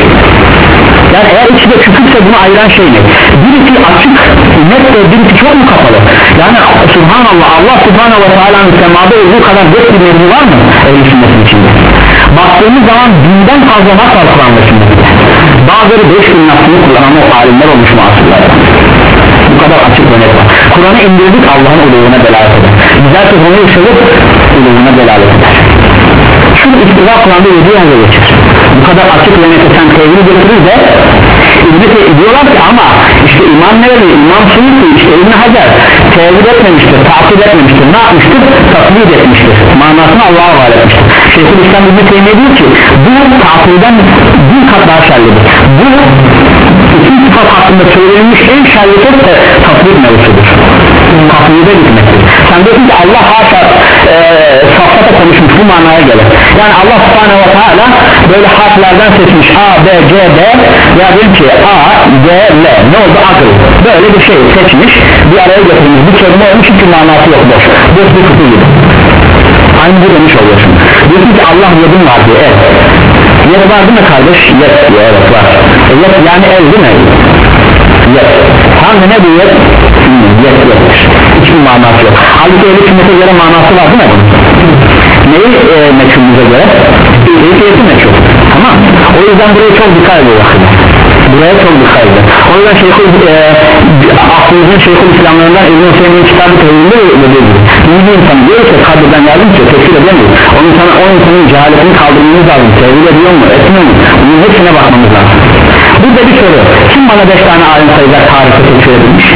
[SPEAKER 1] Yani eğer ikisi de küfürse bunu ayıran şey ne? Birisi açık, net ve birisi çok mu kapalı? Yani subhanallah, Allah subhanahu ve teala'nın semada olduğu kadar net bir mevzu var mı? Ehl-i sünnetin içinde. Baktığımız zaman binden fazla nas var Kur'an'da şimdi. Bazıları beş bin nasını kullanan o alimler olmuş mu asırlarda? Bu kadar açık ve net var. Kur'an'ı indirdik, Allah'ın uluğuna delalet eder. Güzel ki bunu yaşadık, uluğuna delalet eder. Şunu istiva Kur'an'da yedi yerde geçer. Bu kadar açık ve net sen tevhid getirir de İbn-i diyorlar ki ama işte İmam Nevevi, İmam Suyuti, işte İbn-i Hacer tevhid etmemiştir, takip etmemiştir, ne yapmıştır? Taklit etmiştir, manasını Allah'a havale etmiştir. Şeyhülislam İbn-i Teymiye diyor ki bu takliden bin kat daha şerlidir. Bu ikinci sıfat hakkında söylenmiş en şerli söz de taklit mevzusudur, taklide gitmektir. Sen diyorsun ki Allah haşa e, safhata konuşmuş, bu manaya gelir. Yani Allah subhanahu ve teala böyle harflerden seçmiş A, B, C, D ya diyor ki A, D, L ne oldu? Akıl. Böyle bir şey seçmiş, bir araya getirmiş, bir kelime olmuş çünkü manası yok, boş boş bir kutu gibi. Aynı bu demiş oluyorsun. Diyorsun ki Allah yedim var diye, evet Yet var değil mi kardeş? Yet diyor, evet var. E, yet yani el değil mi? Yet. Hangi ne diyor? Yet yettir. Hiçbir manası yok. Halbuki ehl-i sünnete göre manası var değil mi? Neyi e, meçhulümüze göre? Keyfiyeti meçhul. Tamam. O yüzden buraya çok dikkat ediyor. Buraya çok dikkat ediyor. O yüzden Şeyhül e, aklımızın Şeyhül İslamlarından İbn-i Hüseyin'in kitabı tevhidinde dediği gibi bir insan diyor ki kabirden yardım ki tefsir edemiyor. O insana, o insanın cehaletini kaldırmamız lazım. Tevhid ediyor mu? Etmiyor mu? Bunun hepsine bakmamız lazım. Burada bir soru. Kim bana beş tane alim sayacak, tarihte tefsir edilmiş?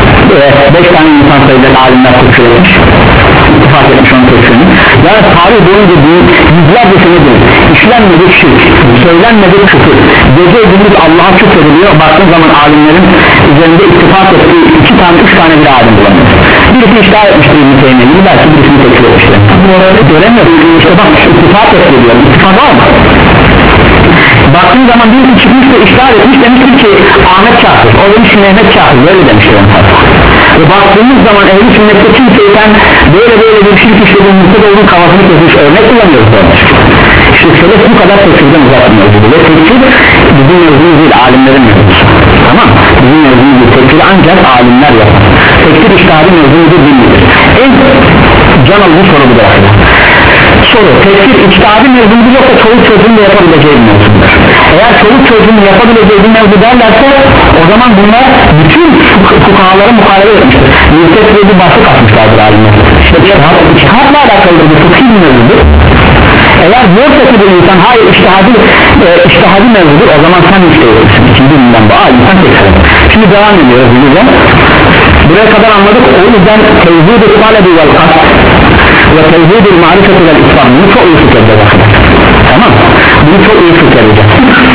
[SPEAKER 1] beş tane insan sayacak alimler tefsir etmiş, ittifak etmiş onun tefsirini. Yani tarih boyunca büyük yüzlerce senedir işlenmedik şirk, söylenmedik küfür, gece gündüz Allah'a küfrediliyor. Baktığın zaman alimlerin üzerinde ittifak ettiği iki tane üç tane bir alim bulamıyor. Birisi iştihar etmiştir İbn-i Teymiye'yi, belki birisini tefsir etmiştir. Göremiyor. İşte bak ittifak ediyor. İttifak var mı? Baktığın zaman birisi çıkmış ve iştihar etmiş, demiştir ki Ahmet Kafir, o demiş Mehmet Kafir, böyle demiştir. Ve baktığımız zaman ehl-i sünnette kimseyken böyle böyle bir şirk işlediğin mutlu olduğun kafasını kesmiş örnek kullanıyoruz böyle. İşte selef bu kadar tefsirden uzatmıyoruz ve tefsir bizim mevzumuz değil, alimlerin mevzusu. Tamam, bizim mevzumuz değil, tefsiri ancak alimler yapar. Tefsir iştihari mevzumudur, bilmiyoruz. En can alıcı soru bu da soru, tefsir içtihadi mevzumudur yoksa çoluk çocuğun da yapabileceği bir mevzudur. Eğer çoluk çocuğun yapabileceği bir mevzu derlerse o zaman bunlar bütün fukahalara muhalefet etmiştir. Mülket ve bir başlık atmışlardır alimler. İşte içtihatla alakalıdır, bu fıkhi bir mevzudur. Eğer diyorsa ki bir insan hayır içtihadi e, içtihadi mevzudur, o zaman sen müştehidirsin. İkinci günden bu, aa insan tekrar. Şimdi devam ediyoruz bilgiyle. Buraya kadar anladık. O yüzden tevhid-i talebi vel kasd ve tevhid-i marifeti vel islam, bunu çok iyi fikredeceğiz. Tamam, bunu çok iyi fikredeceğiz.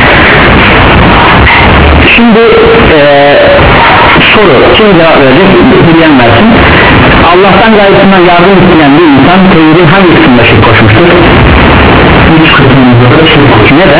[SPEAKER 1] Şimdi ee, soru, kim cevap verecek? Bilen versin. Allah'tan gayesinden yardım isteyen bir insan tevhidin hangi kısmında şirk koşmuştur? Üç kısmında da şirk koşmuştur. Neden?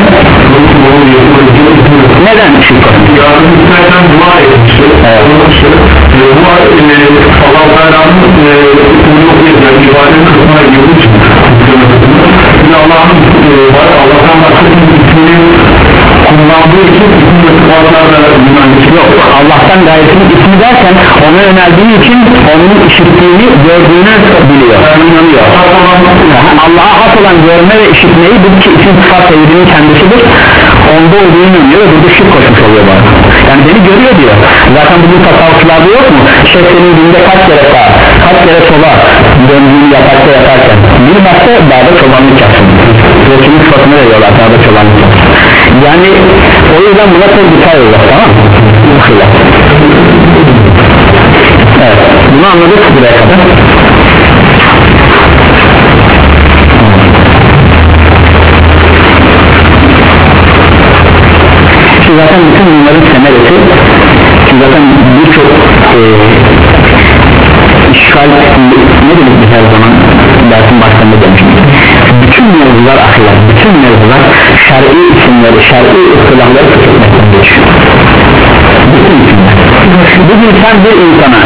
[SPEAKER 1] Neden şirk koşmuştur?
[SPEAKER 2] Yardım isterken dua etmiştir. Dua Allah Teala'nın yani ibadet kısmına girdiği için Allah'ın Allah'tan başka ismini kullandığı için isim ve sıfatlarla yok.
[SPEAKER 1] Allah'tan gayesinin ismi derken ona yöneldiği için onun işittiğini, gördüğünü biliyor, inanıyor. Allah'a has olan görme ve işitmeyi bu ki isim sıfat tevhidinin kendisidir. Onda olduğunu inanıyor ve burada şirk koşmuş oluyor bana. Yani beni görüyor diyor. Zaten bugün tasavvufçularda yok mu? Şey senin günde kaç kere sağa, kaç kere sola döndüğünü yaparsa yaparken bilmezse dağda çobanlık yapsın. Rekimin sıfatını veriyorlar dağda çobanlık yapsın. Yani o yüzden buna çok dikkat ediyorlar, tamam mı? Evet, bunu anladık buraya kadar. Şimdi zaten bütün bunların temelisi, şimdi zaten birçok e, işgal, ne demek biz her zaman dersin başlarında demiştim. Bütün mevzular ahiret, bütün mevzular şer'i isimleri, şer'i ıstılahları tutmaktadır. Bütün isimler. Bugün sen bir insana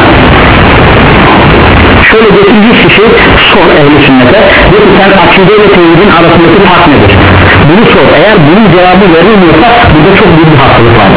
[SPEAKER 1] şöyle geçince kişi sor ehl-i sünnete, diyor ki sen akide ile tevhidin arasındaki fark nedir? Bunu sor, eğer bunun cevabı verilmiyorsa burada çok büyük bir hastalık var.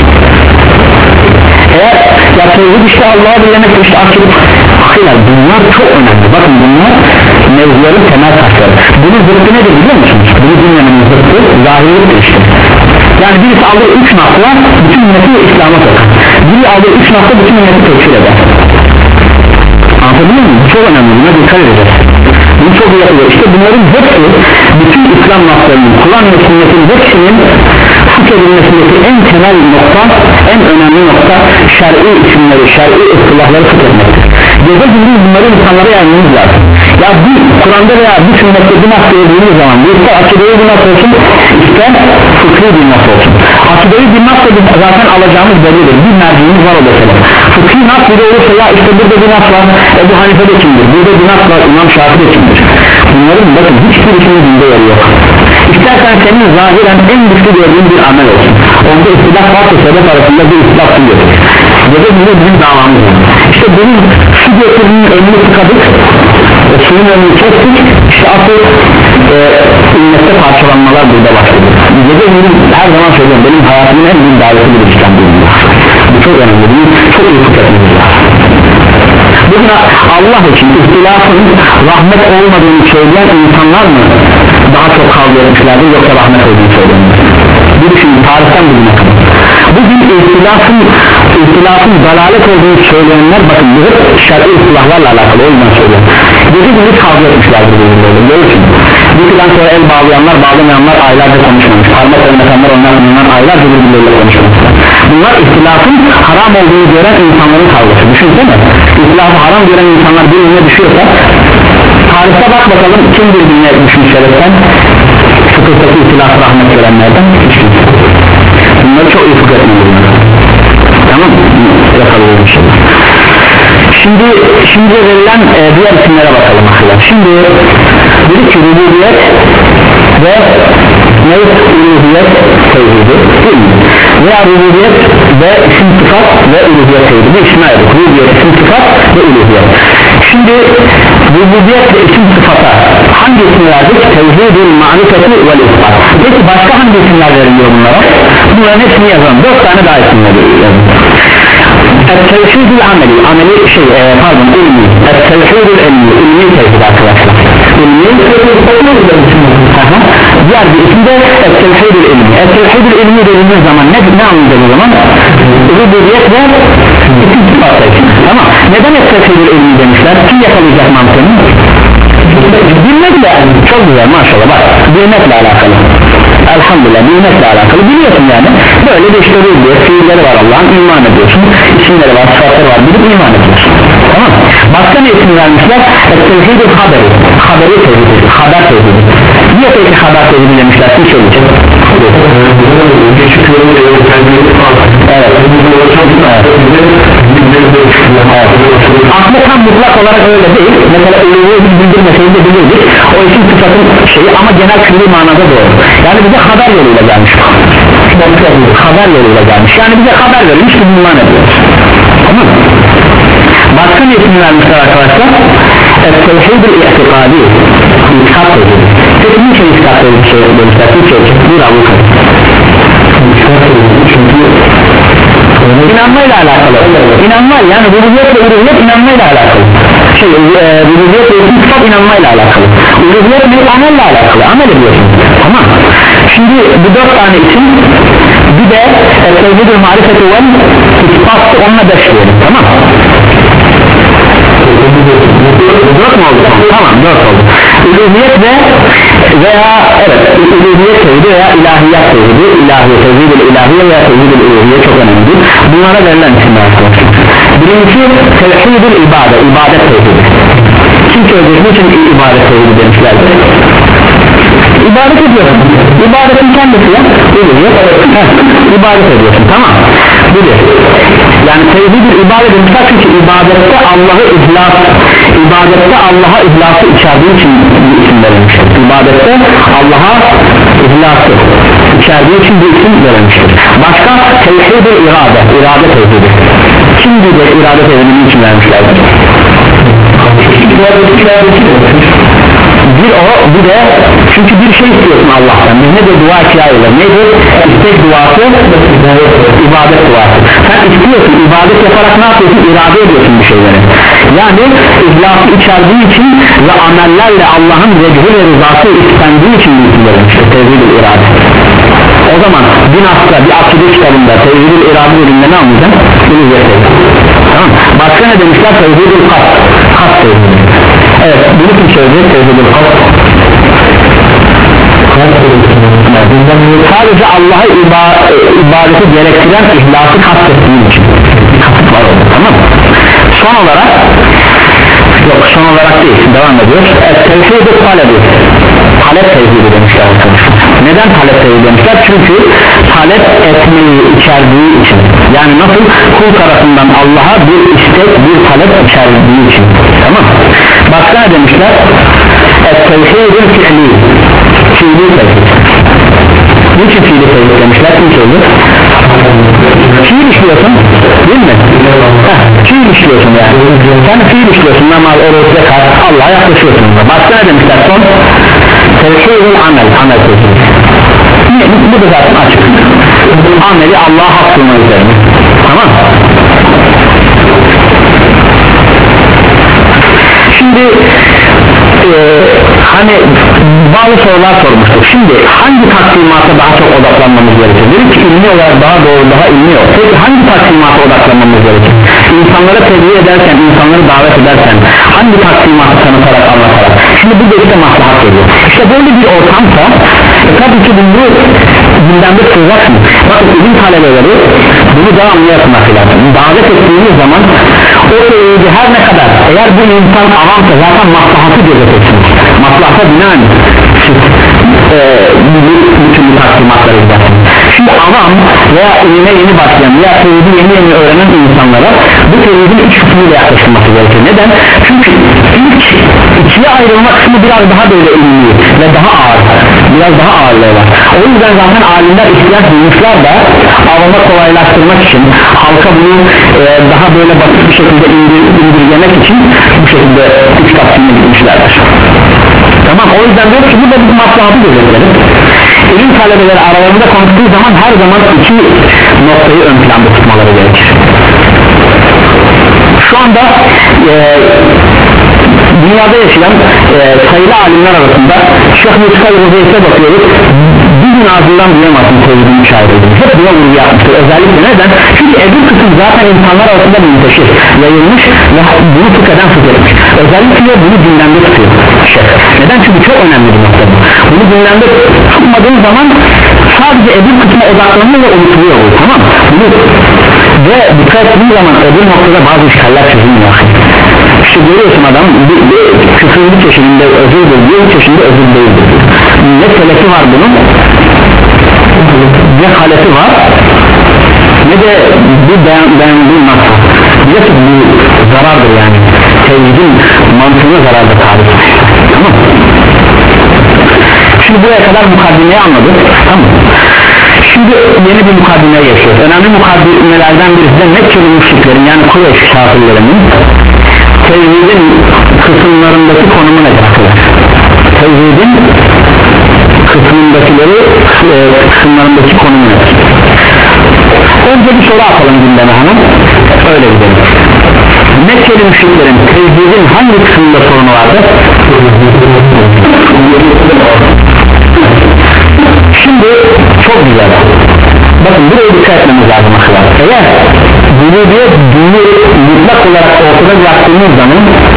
[SPEAKER 1] Eğer ya tevhid işte Allah'a bilemek işte akide, akide bunlar çok önemli. Bakın bunlar mevzuların temel taşları. Bunun zıttı nedir biliyor musunuz? Bunu dinlemenin zıttı zahirliktir işte. Yani birisi alır üç nakla bütün ümmeti İslam'a sokar. Biri alır üç nakla bütün ümmeti tekfir eder. Anlatabiliyor muyum? Bu çok önemli, buna dikkat edeceğiz. Bunu çok iyi yapıyor. İşte bunların hepsi bütün İslam laflarının, Kur'an ve sünnetin hepsinin hak edilmesindeki en temel nokta, en önemli nokta şer'i isimleri, şer'i ıstılahları hak etmektir. Gece gündüz bunları insanlara yaymamız lazım. Ya bir Kur'an'da veya bir sünnette bir nas dediğimiz zaman bir ister akideyi bir nas olsun, ister fıkhi bir nas olsun. Akideyi bir nas da zaten alacağımız bellidir. Bir merciğimiz var o mesela. Fıkhi nas bile olursa ya işte burada bir nas var, Ebu Hanife'de kimdir, burada bir nas var, İmam Şafii'de kimdir. Bunların bakın hiçbirisinin dinde yeri yok. İstersen senin zahiren en güçlü gördüğün bir amel olsun. Onda istilaf varsa sebep arasında bir istilaf su getirir. Gece bunu bizim davamız var. İşte bunun su getirdiğinin önünü tıkadık, e, suyun önünü kestik, işte asıl e, ümmette parçalanmalar burada başladı. gece gündüz her zaman söylüyorum, benim hayatımın en büyük daveti bir İslam dini. Bu çok önemli, bunu çok iyi tutabiliriz. Bugün Allah için ihtilafın rahmet olmadığını söyleyen insanlar mı daha çok kavga etmişlerdir, yoksa rahmet olduğunu söyleyenler? Bir düşünün, tarihten bugüne kadar bugün ihtilafın ihtilafın dalalet olduğunu söyleyenler, bakın bu hep şer'i ihtilaflarla alakalı, o yüzden söylüyorum. Gece gündüz kavga etmişlerdir birbirleriyle, görürsün. Bir plan sonra el bağlayanlar, bağlamayanlar aylarca konuşmamış, parmak oynatanlar, oynatanlar aylarca birbirleriyle konuşmamışlar. Bunlar ihtilafın haram olduğunu gören insanların kavgası. Düşünsene, ihtilafı haram gören insanlar birbirine düşüyorsa, tarihte bak bakalım kim birbirine düşmüş şereften, fıkıhtaki ihtilafı rahmet görenlerden düşmüş. Bunları çok iyi fıkıh etmeliyiz. Tamam mı? Yakalıyoruz inşallah. Şimdi, şimdi verilen e, diğer isimlere bakalım arkadaşlar. Şimdi dedik ki rububiyet ve neyse uluhiyet tevhidi değil mi? Veya rububiyet ve isim sıfat ve uluhiyet tevhidi. Bu ismi ayırdık. Rububiyet, isim sıfat ve uluhiyet. Şimdi rububiyet ve isim sıfata hangi isim verdik? Tevhidül ma'rifeti vel ispat. Peki başka hangi isimler veriliyor bunlara? Bunların hepsini yazalım. Dört tane daha isimler yazalım. El-tevhidül ameli, ameli şey e, pardon ilmi, el-tevhidül ilmi, ilmi tevhid arkadaşlar. İlmi diğer bir isim de el-tevhidül ilmi. El-tevhidül ilmi dediğimiz zaman ne, ne anlayacak o zaman? Rububiyet ve isim sıfatı. Tamam. Neden el-tevhidül ilmi demişler? Kim yakalayacak mantığını? Bilmekle, çok güzel maşallah, bak bilmekle alakalı. Elhamdülillah, bilmekle alakalı biliyorsun yani. Böyle de işte rububiyet, fiilleri var Allah'ın, iman ediyorsun, isimleri var, sıfatları var, bilip iman ediyorsun. Tamam. Başka ne isim vermişler? El-tevhidül haberi, haberi tevhidi, haber tevhidi. Niye peki haber tevhidi demişler? Kim söyleyecek? Evet. Aslında tam mutlak olarak öyle değil. Mesela ölüyü bildirmeseydi de bilirdik. O isim sıfatın şeyi ama genel külli manada doğru. Yani bize haber yoluyla gelmiş. Haber yoluyla gelmiş. Yani bize haber verilmiş, biz iman ediyoruz. Tamam mı? Başka ne isim vermişler arkadaşlar? El-tevhidül i'tikadi, İtikad tevhidi. Peki niçin itikad tevhidi şey demişler? Bir şey için, bir avu kadar. Çünkü İnanmayla alakalı. İnanma yani rububiyet ve uluhiyet inanmayla alakalı. Şey, e, rububiyet ve isim sıfat inanmayla alakalı. Uluhiyet bir amelle alakalı. Amel ediyorsun. Tamam. Şimdi bu dört tane isim, bir de tevhidül marifeti vel ispattı, onunla beş diyelim. Tamam. Dört mu oldu? Tamam, dört oldu. Uluhiyet ve veya evet uluhiyet tevhidi veya ilahiyat tevhidi, ilahiyat tevhidi, ilahiye veya tevhidi, uluhiyet çok önemli. Bunlara verilen isimler arkadaşlar. Birincisi tevhidül ibadet, ibadet tevhidi. Kim söyleyecek? Niçin ibadet tevhidi demişlerdir? İbadet ediyorsun. İbadetin kendisi ya. Uluhiyet. İbadet ediyorsun. Tamam. Bilir. Yani tevhidül ibadet demişler çünkü ibadette Allah'ı ihlas, ibadette Allah'a ihlası içerdiği için bir isim verilmiştir. İbadette Allah'a ihlası içerdiği için bir isim verilmiştir. Başka tevhidül irade, irade tevhidi. Kim diyecek irade tevhidini için vermişlerdir? Bir o, bir de çünkü bir şey istiyorsun Allah'tan. Biz ne de dua ihtiyacıyla nedir? İstek duası, ibadet duası. Sen istiyorsun, ibadet yaparak ne yapıyorsun? İrade ediyorsun bir şeyleri. Yani ihlası içerdiği için ve amellerle Allah'ın vecih ve rızası istendiği için bilgilerin işte tevhid-ül irade. O zaman din asla bir akide kitabında tevhid-ül irade bölümünde ne anlayacağım? Tamam. Başka ne demişler? Tevhid-ül kas, kas tevhid. Evet, bunu kim söyleyecek? Tevhid-ül kas. Sadece Allah'a iba ibadeti gerektiren ihlası kastettiğim için kasıt var orada, tamam mı? Son olarak yok son olarak değil, devam ediyoruz. Tevhid-ül talebi, talep tevhidi demişler arkadaşlar. Neden talep tevhidi demişler? Çünkü talep etmeyi içerdiği için, yani nasıl kul tarafından Allah'a bir istek, bir talep içerdiği için, tamam mı? Başka ne demişler? Tevhid-ül fi'li, fiili tevhid. Niçin fiili tevhid demişler? Kim söylüyor? Fiil işliyorsun değil mi? Heh, fiil işliyorsun yani. Sen fiil işliyorsun, namaz, oruç, zekat, Allah'a yaklaşıyorsun. Başka ne demişler son? Tevhid-ül amel, amel tevhid. bu da zaten açık. Ameli Allah'a hak kılma üzerine. Tamam. Şimdi e, hani bazı sorular sormuştuk. Şimdi hangi takdimata daha çok odaklanmamız gerekir? Dedik ki ilmi olarak daha doğru, daha ilmi yok. Peki hangi takdimata odaklanmamız gerekir? İnsanlara tebliğ ederken, insanları davet ederken hangi takdimatı tanıtarak, anlatarak? Şimdi bu da işte maslahat geliyor. İşte böyle bir ortamsa e, tabii ki bunu gündemde tutacaksın. Bakın ilim talebeleri bunu devamlı yapmak lazım. Davet ettiğiniz zaman o tevhidi her ne kadar eğer bu insan avamsa zaten maslahatı gözeteceksiniz. Maslahata binaen siz e, bütün bu takdimatları gidersiniz. Şimdi avam veya ilime yeni başlayan veya tevhidi yeni yeni öğrenen insanlara bu tevhidin iç kısmıyla yaklaşılması gerekir. Neden? Çünkü ilk ikiye ayrılma kısmı biraz daha böyle ilmi ve daha ağır, biraz daha ağırlığı var. O yüzden zaten alimler ihtiyaç duymuşlar da avama kolaylaştırmak için, halka bunu e, daha böyle basit bir şekilde indir, indirgemek için bu şekilde üç taksimle gitmişlerdir. Tamam, o yüzden diyor ki burada bir maslahatı gözetlerim. İlim talebeleri aralarında konuştuğu zaman her zaman iki noktayı ön planda tutmaları gerekir. Şu anda e, dünyada yaşayan e, sayılı alimler arasında Şeyh Mustafa Rozeyse bakıyoruz, bir gün ağzından duyamazsın tevhidin müşahede. Hep buna vurgu yapmıştır. Özellikle neden? Çünkü Ebu kısım zaten insanlar arasında münteşir, yayılmış ve bunu fıkheden fıkhetmiş. Özellikle bunu gündemde tutuyor Şeyh. Neden? Çünkü çok önemli bir nokta bu. Bunu gündemde tutmadığın zaman sadece Ebu kısma odaklanıyor ve unutuluyor bu, tamam mı? Bunu ve dikkat ettiğin zaman öbür noktada bazı işgaller çözülmüyor. İşte görüyorsun adam bir, bir küfür bir çeşidinde özürdür diyor, bir çeşidinde özür değildir. Ne selefi var bunun, ne haleti var, ne de bir beğendiği nasıl. Biliyorsun bu zarardır yani. Tevhidin mantığına zarardır tarih. Tamam. Şimdi buraya kadar mukaddimeyi anladık. Tamam. Şimdi yeni bir mukaddimeye geçiyoruz. Önemli mukaddimelerden birisi de Mekkeli müşriklerin yani Kureyş kafirlerinin tevhidin kısımlarındaki konumu nedir? Tevhidin kısmındakileri e, kısımlarındaki konumu nedir? Önce bir soru atalım gündeme hanım. Öyle gidelim. Mekkeli müşriklerin tevhidin hangi kısmında sorunu vardı? Şimdi çok güzel. Bakın buraya dikkat etmemiz lazım arkadaşlar. Eğer rububiyet dini mutlak olarak ortada bıraktığımız zaman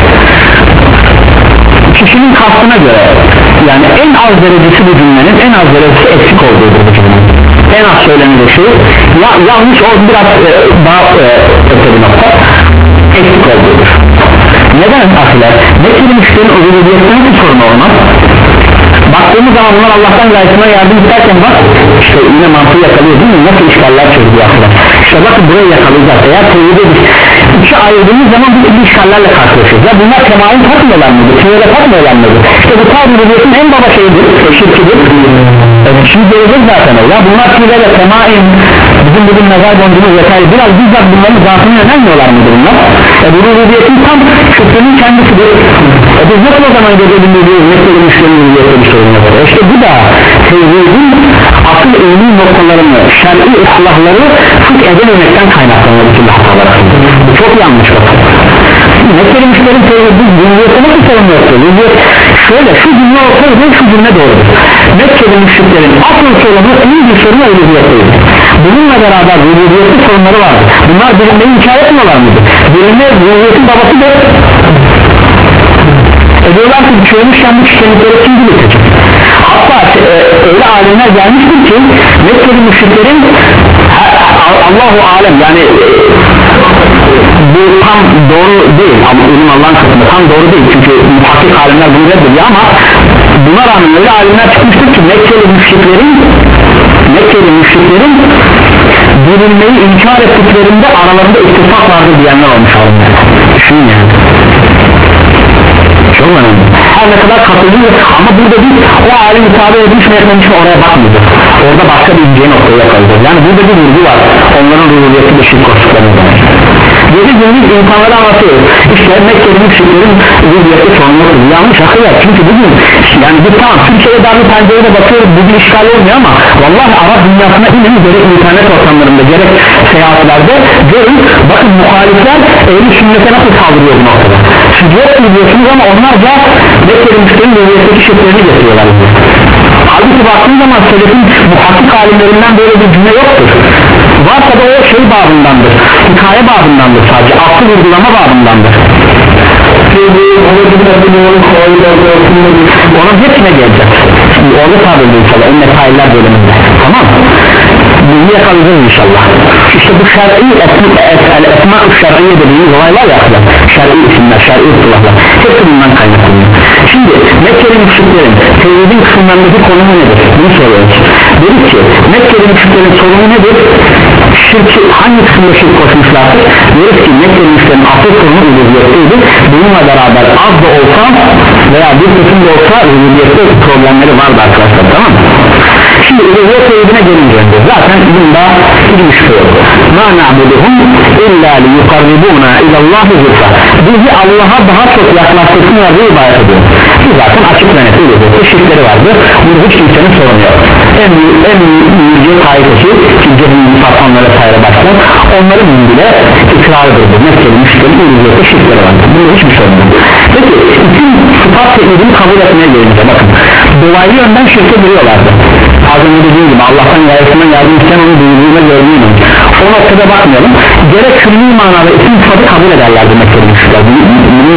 [SPEAKER 1] kişinin kastına göre yani en az derecesi bu cümlenin en az derecesi eksik olduğudur bu cümlenin. En az söylenir şu ya, yanlış o biraz e, daha e, öte bir nokta eksik olduğudur. Neden ahiler? Mekkeli müşriklerin rububiyetten bir sorun olmaz. Baktığımız zaman bunlar Allah'tan gayesine yardım isterken bak işte yine mantığı yakalıyor değil mi? Nasıl işgaller çözdü ahiler? İşte bakın burayı yakalayacağız. Eğer tevhide biz üçe ayırdığımız zaman bu türlü işgallerle karşılaşıyoruz. Ya bunlar temayül takmıyorlar mıydı? Tüyele takmıyorlar mıydı? İşte bu tabi rububiyetin en baba şeyidir, şirkidir. Evet, şimdi göreceğiz zaten o ya. Bunlar tüyele temayül, bizim bugün nazar boncuğumuz vesaire biraz bizzat bunların zatını önermiyorlar mıydı bunlar? E bu rububiyetin tam şükrünün kendisidir. E biz nasıl o zaman görebiliyoruz? Nasıl müşterinin rububiyette bir sorun yok? İşte bu da tevhidin asıl ilmi noktalarını, şer'i ıslahları fıkh edememekten kaynaklanıyor bütün hatalar. Bu çok yanlış bakın. Mekkeli müşterinin tevhidin rububiyette nasıl sorun yoktur? Rububiyet şöyle, şu cümle olsaydı şu cümle doğrudur. Mekkeli müşterinin asıl sorunu en bir sorunu rububiyetteydi. Bununla beraber rububiyetli sorunları vardı. Bunlar bilinmeyi inkar etmiyorlar mıydı? Bilinme rububiyetin babasıdır. E diyorlar ki çözmüş yanlış kemikleri kim bilecek? Hatta e, öyle alimler gelmiştir ki Mekkeli müşriklerin Allahu alem yani e, bu tam doğru değil ama ilim Allah'ın katında tam doğru değil çünkü muhakkik alimler bunu reddediyor ama buna rağmen öyle alimler çıkmıştır ki Mekkeli müşriklerin Mekkeli müşriklerin bilinmeyi inkar ettiklerinde aralarında ittifak vardır diyenler olmuş alimler. Düşünün yani. Çok önemli. Her ne kadar katılıyor ama burada biz o alim müsaade edilmiş mi etmemiş mi oraya bakmayacağız. Orada başka bir ince noktaya yakalacağız. Yani burada bir vurgu var. Onların rububiyeti de şirk koştuklarını demek. Gece gündüz insanlara anlatıyoruz. İşte Mekke'nin müşriklerin zihniyeti sorumludur. Yanlış akıllar. Çünkü bugün yani bir tamam Türkiye'de darlı pencerede bakıyoruz, bugün işgal olmuyor ama vallahi Arap dünyasına inin, gerek internet ortamlarında gerek seyahatlerde görün, bakın muhalifler ehli sünnete nasıl saldırıyor bu noktada. Siz yok diyorsunuz ama onlar da Mekke'nin müşriklerin zihniyetindeki şirklerini getiriyorlar. Halbuki baktığın zaman selefin muhakkik alimlerinden böyle bir cümle yoktur. Varsa da o şey babındandır, hikaye babındandır, sadece aklı vurgulama babındandır. Onun hepsine geleceğiz. Şimdi orada tabirde inşallah ön detaylar bölümünde, tamam mı? Bunu yakalayacağız inşallah. İşte bu şer'i esma-ı şer'iye dediğimiz olaylar ya, şer'i isimler, şer'i ıslahlar, hepsi bundan kaynaklanıyor. Şimdi Mekke'li müşriklerin tevhidin kısımlarındaki konumu nedir? Bunu soruyoruz. Dedik ki Mekke'li müşriklerin sorunu nedir? Şirki, hangi kısımda şirk koşmuşlardır? Deriz ki Mekke'li müşriklerin asıl sorunu uluhiyetteydi. Bununla beraber az da olsa veya bir kısım da olsa uluhiyette problemleri vardı arkadaşlar, tamam mı? Şimdi uluhiyet tevhidine gelince zaten bunda hiçbir şüphe yok. مَا نَعْبُدُهُمْ إِلَّا لِيُقَرِّبُونَا إِلَى اللّٰهِ زُلْفَى. Bizi Allah'a daha çok yaklaştırsınlar diye ibadet ediyor. Bu zaten açık ve net uluhiyette şirkleri vardı. Bunu hiç kimsenin sorunu yok. En büyük en büyük kaygısı ki cehennemi satanlara sayıra başlar, onların bile ikrarıdır bu. Mekke'li müşriklerin uluhiyette şirkleri vardı. Bunda hiçbir sorun yok. Peki bütün sıfat tevhidini kabul etmeye gelince bakın, dolaylı yönden şirke giriyorlardı. Az önce dediğim gibi Allah'tan yarısından yardım isteyen onu duyduğuna görmüyorum. O noktada bakmayalım. Gerek külli manada isim sıfatı kabul ederlerdi Mekke'li müşrikler. Bunu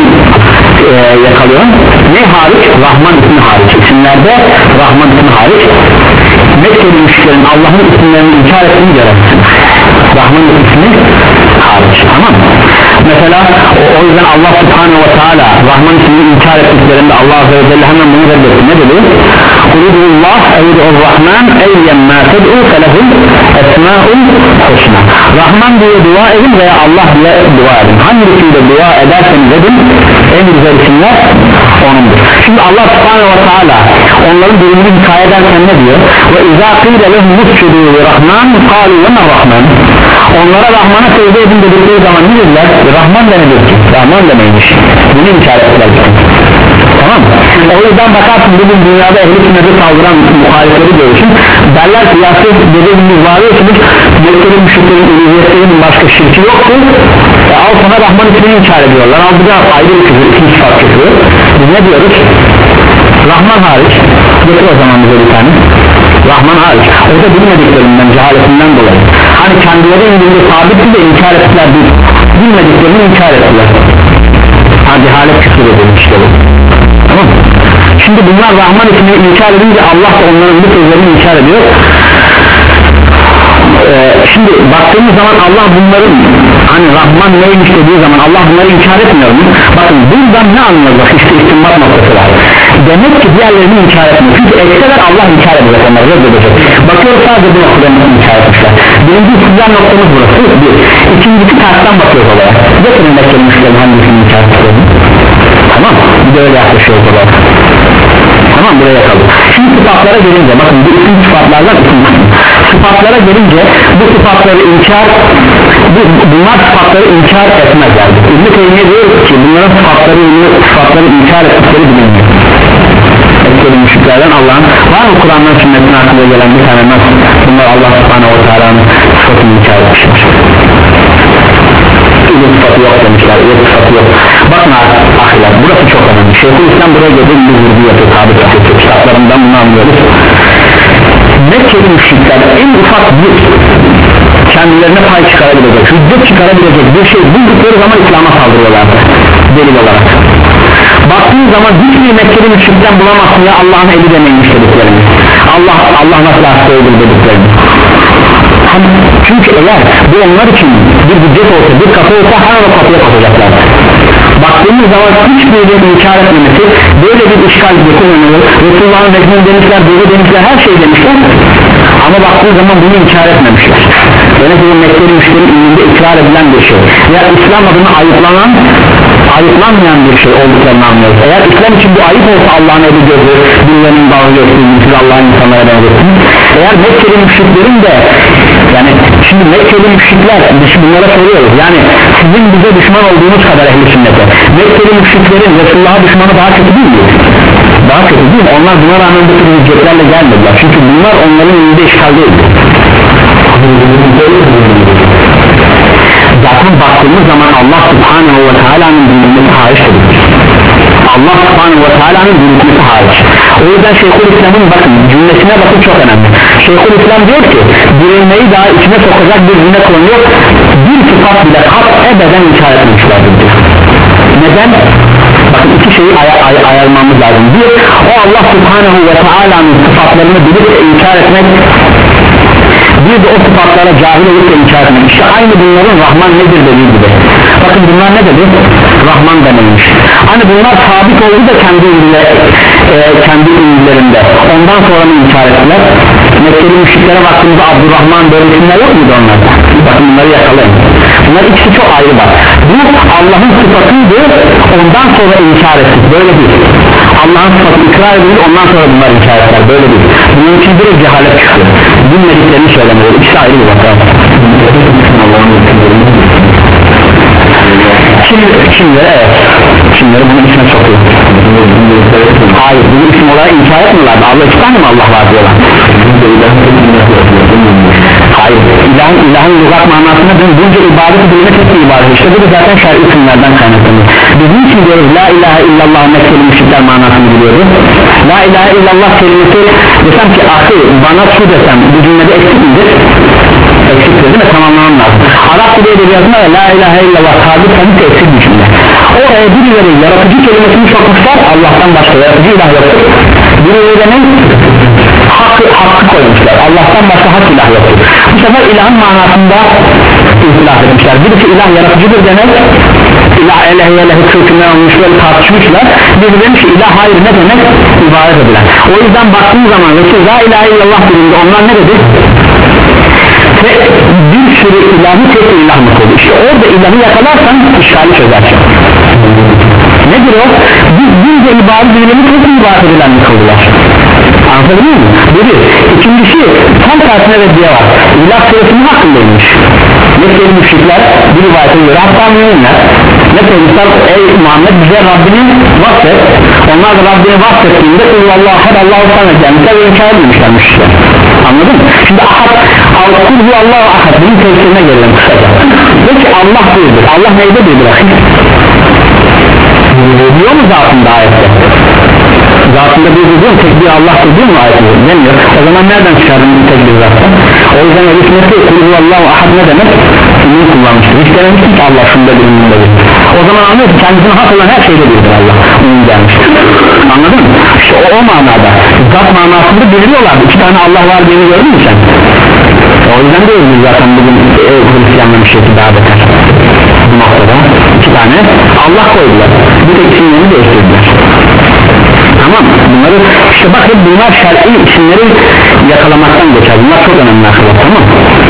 [SPEAKER 1] e, yakalıyor. Ne hariç? Rahman ismi hariç. İsimlerde Rahman ismi hariç. Mekke'li müşriklerin Allah'ın isimlerini inkar ettiğini göremezsin. Rahman ismi hariç, tamam mı? Mesela o, o yüzden Allah Subhanahu ve Teala Rahman ismini inkar ettiklerinde Allah Azze ve Celle hemen bunu reddetti. Ne dedi? Kulübullah eyyidul Rahman eyyemmâ ted'u felehul esmâul husna. Rahman diye dua edin veya Allah diye dua edin. Hangisiyle dua ederseniz edin, en güzel isimler onundur. Şimdi Allah Subhanahu ve Teala onların durumunu hikaye ederken ne diyor? Ve izâ qîle lehum muscudu Rahman kâlu lena Rahman. Onlara Rahman'a secde edin dedikleri zaman ne dediler? Rahman da nedir ki? Rahman da neymiş? Bunu inkar ettiler. Tamam mı? O yüzden bakarsın bugün dünyada ehli sünnete saldıran muhalifleri görürsün. Derler ki ya siz dediğimiz var diyorsunuz, Mekke'li müşriklerin uluhiyetlerinin başka şirki yoktu. E, al sana Rahman ismini inkar ediyorlar. Al bu da ayrı bir küfür, ikinci sıfat küfür. Biz ne diyoruz? Rahman hariç, getir o zaman bize bir tane. Rahman hariç, o da bilmediklerinden, cehaletinden dolayı. Hani kendileri indinde sabitti de inkar ettiler değil, bilmediklerini inkar ettiler. Ha, cehalet küfür edilmişti. Tamam mı? Şimdi bunlar Rahman ismini inkar edince Allah da onların bu sözlerini inkar ediyor. Ee, şimdi baktığımız zaman Allah bunların hani Rahman neymiş dediği zaman Allah bunları inkar etmiyor mu? Bakın buradan ne anlıyoruz? İşte istinbat noktası var. Demek ki diğerlerini inkar etmiyor. Çünkü ekseler Allah inkar edecek, onları reddedecek. Bakıyoruz sadece bu noktada inkar etmişler. Birinci istizler noktamız burası. Bir. İkincisi tersten bakıyoruz olaya. Getirin Mekke'li müşriklerin hangisini inkar ettiklerini. Tamam, bir de öyle yaklaşıyoruz olaya. Tamam, buraya kaldı. Şimdi sıfatlara gelince bakın bu isim sıfatlardan isim kısmı. Sıfatlara gelince bu sıfatları inkar bu, bunlar sıfatları inkar etmezlerdi. İbn-i Teymiye diyor ki bunların sıfatları sıfatları inkar ettikleri bilinmiyor. Etkili müşriklerden Allah'ın var mı Kur'an'dan sünnetin hakkında gelen bir tane nasıl bunlar Allah Subhanahu ve Teala'nın sıfatını inkar etmişler. İlim sıfatı yok demişler, ilim sıfatı yok. Bakın ahiler, burası çok önemli. Şeyhülislam buraya geldiğim bir vurgu yapıyor tabi tabi kitaplarından bunu anlıyoruz. Mekke'li müşrikler en ufak bir kendilerine pay çıkarabilecek, hüccet çıkarabilecek bir şey buldukları zaman İslam'a saldırıyorlardı delil olarak. Baktığın zaman hiçbir Mekke'li müşrikten bulamazsın ya Allah'ın eli demeymiş dediklerini, Allah Allah nasıl hasta olur dediklerini. Hani, çünkü eğer bu onlar için bir hüccet olsa, bir kapı olsa hemen o kapıya kapacaklar. Baktığımız zaman hiçbirinin inkar etmemesi, böyle bir işgal getirmemeli, Resulullah'ın mecnun demişler, böyle demişler, her şey demişler ama baktığı zaman bunu inkar etmemişler. Demek ki Mekke'li müşterinin önünde ikrar edilen bir şey ya İslam adına ayıplanan ayıplanmayan bir şey olduklarını anlıyoruz. Eğer İslam için bu ayıp olsa Allah'ın eli gözü birilerinin dalga ettiğini, siz Allah'ın insanlara benzetsin. Eğer Mekke'li müşriklerin de yani Şimdi Mekkeli müşrikler, biz bunlara soruyoruz, yani sizin bize düşman olduğunuz kadar ehl-i sünnete Mekkeli müşriklerin Resulullah'a düşmanı daha kötü değil mi? Daha kötü değil mi? Onlar buna rağmen bu tür hüccetlerle gelmediler, çünkü bunlar onların önünde işgal değildi. Zaten baktığımız zaman Allah Subhanahu ve Teala'nın dinlemesi hariçtir. Allah Subhanahu ve Teala'nın dinlemesi hariç. O yüzden Şeyhülislam'ın bakın cümlesine bakın, çok önemli. Şeyhülislam diyor ki dirilmeyi daha içine sokacak bir cümle kullanıyor, bir sıfat bile kat ebeden inkar etmemişlerdir diyor. Neden? Bakın iki şeyi ay ay ayarmamız lazım. Bir, o Allah Subhanahu ve Teala'nın sıfatlarını bilip de inkar etmek, bir de o sıfatlara cahil olup da inkar etmek. İşte aynı bunların Rahman nedir dediği gibi. Bakın bunlar ne dedi? Rahman denilmiş. Hani bunlar sabit oldu da kendi ünlüler, e, kendi ünlülerinde. Ondan sonra mı inkar ettiler? Mekkeli müşriklere baktığımızda Abdurrahman böyle isimler yok muydu onlarda? Bakın bunları yakalayın. Bunlar ikisi çok ayrı var. Bu Allah'ın sıfatıydı, ondan sonra inkar ettik. Böyle değil. Allah'ın sıfatı ikrar edilir, ondan sonra bunlar inkar ettiler. Böyle değil. Bunun için bir cehalet çıkıyor. Bilmediklerini söylemeli. İkisi ayrı bir vaka. Şimdi, şimdi evet. Şimdileri bunun içine sokuyor. Hayır, bunun isim olarak inkar etmiyorlar. Allah iki tane mi Allah var diyorlar? Hayır, ilahın, ilahın lügat manasına bunca ibadet edilme tek bir ibadet. İşte bu da zaten şer'i isimlerden kaynaklanıyor. Bizim için diyoruz la ilahe illallah Mekkeli müşrikler manasını biliyoruz. La ilahe illallah kelimesi desem ki ahi bana su desem bu cümlede eksik midir? Eksiktir değil mi? Tamamlamam lazım. Arap dili edebiyatında la ilahe illallah sabit sabit eksik bir cümle. Oraya birileri yaratıcı kelimesini sokmuşlar, Allah'tan başka yaratıcı ilah yoktur. Birileri de ne? Hakkı, hakkı koymuşlar, Allah'tan başka hak ilah yoktur. Bu sefer ilahın manasında ihtilaf etmişler. Birisi ilah yaratıcıdır demek, ilah elehe elehe kırkından olmuş, böyle tartışmışlar. Biri demiş ki ilah hayır ne demek? İbadet edilen. O yüzden baktığım zaman Resul la ilahe illallah dilinde onlar ne dedi? Ve bir sürü ilahı tek ilah mı koydu? İşte orada ilahı yakalarsan işgali çözersin. Nedir o? Biz bince ibadet edileni tek ibadet edilen mi kıldılar? Anladın mı? Biri. İkincisi tam tersine reddiye var. İlah süresinin hakkındaymış. Mekkeli müşrikler bir rivayete göre hatta müminler ne koymuşlar? Ey Muhammed bize Rabbini vasfet. Onlar da Rabbini vasfettiğinde Allah'a had Allah'u sana gelmişler ve inkar edilmişler müşrikler. Anladın mı? Şimdi ahad Kulhu Allahu ahad bunun tefsirine gelelim kısaca. Peki Allah değildir. Allah neyde değildir? Diyor mu zatında ayette? Zatında bir diyor tek bir Allah diyor mu ayette? Demiyor. O zaman nereden çıkardın bu tek bir zattan? O yüzden öyle sünnette Kulhu Allahu ahad ne demek? Ünlü kullanmıştır. Hiç dememiştir ki Allah şunda bir ünlüğünde bir. O zaman anlıyor ki kendisine hak olan her şeyde birdir Allah. Ünlü gelmiştir. Anladın mı? İşte o, o manada. Zat manasında biliyorlardı. İki tane Allah var diye gördün mü sen? O yüzden diyoruz zaten bugün e, Hristiyanların şekli daha beter. Bu noktada iki tane Allah koydular. Bir tek isimlerini değiştirdiler. Tamam, bunları işte bakın bunlar şer'i isimleri yakalamaktan geçer. Bunlar çok önemli arkadaşlar, tamam.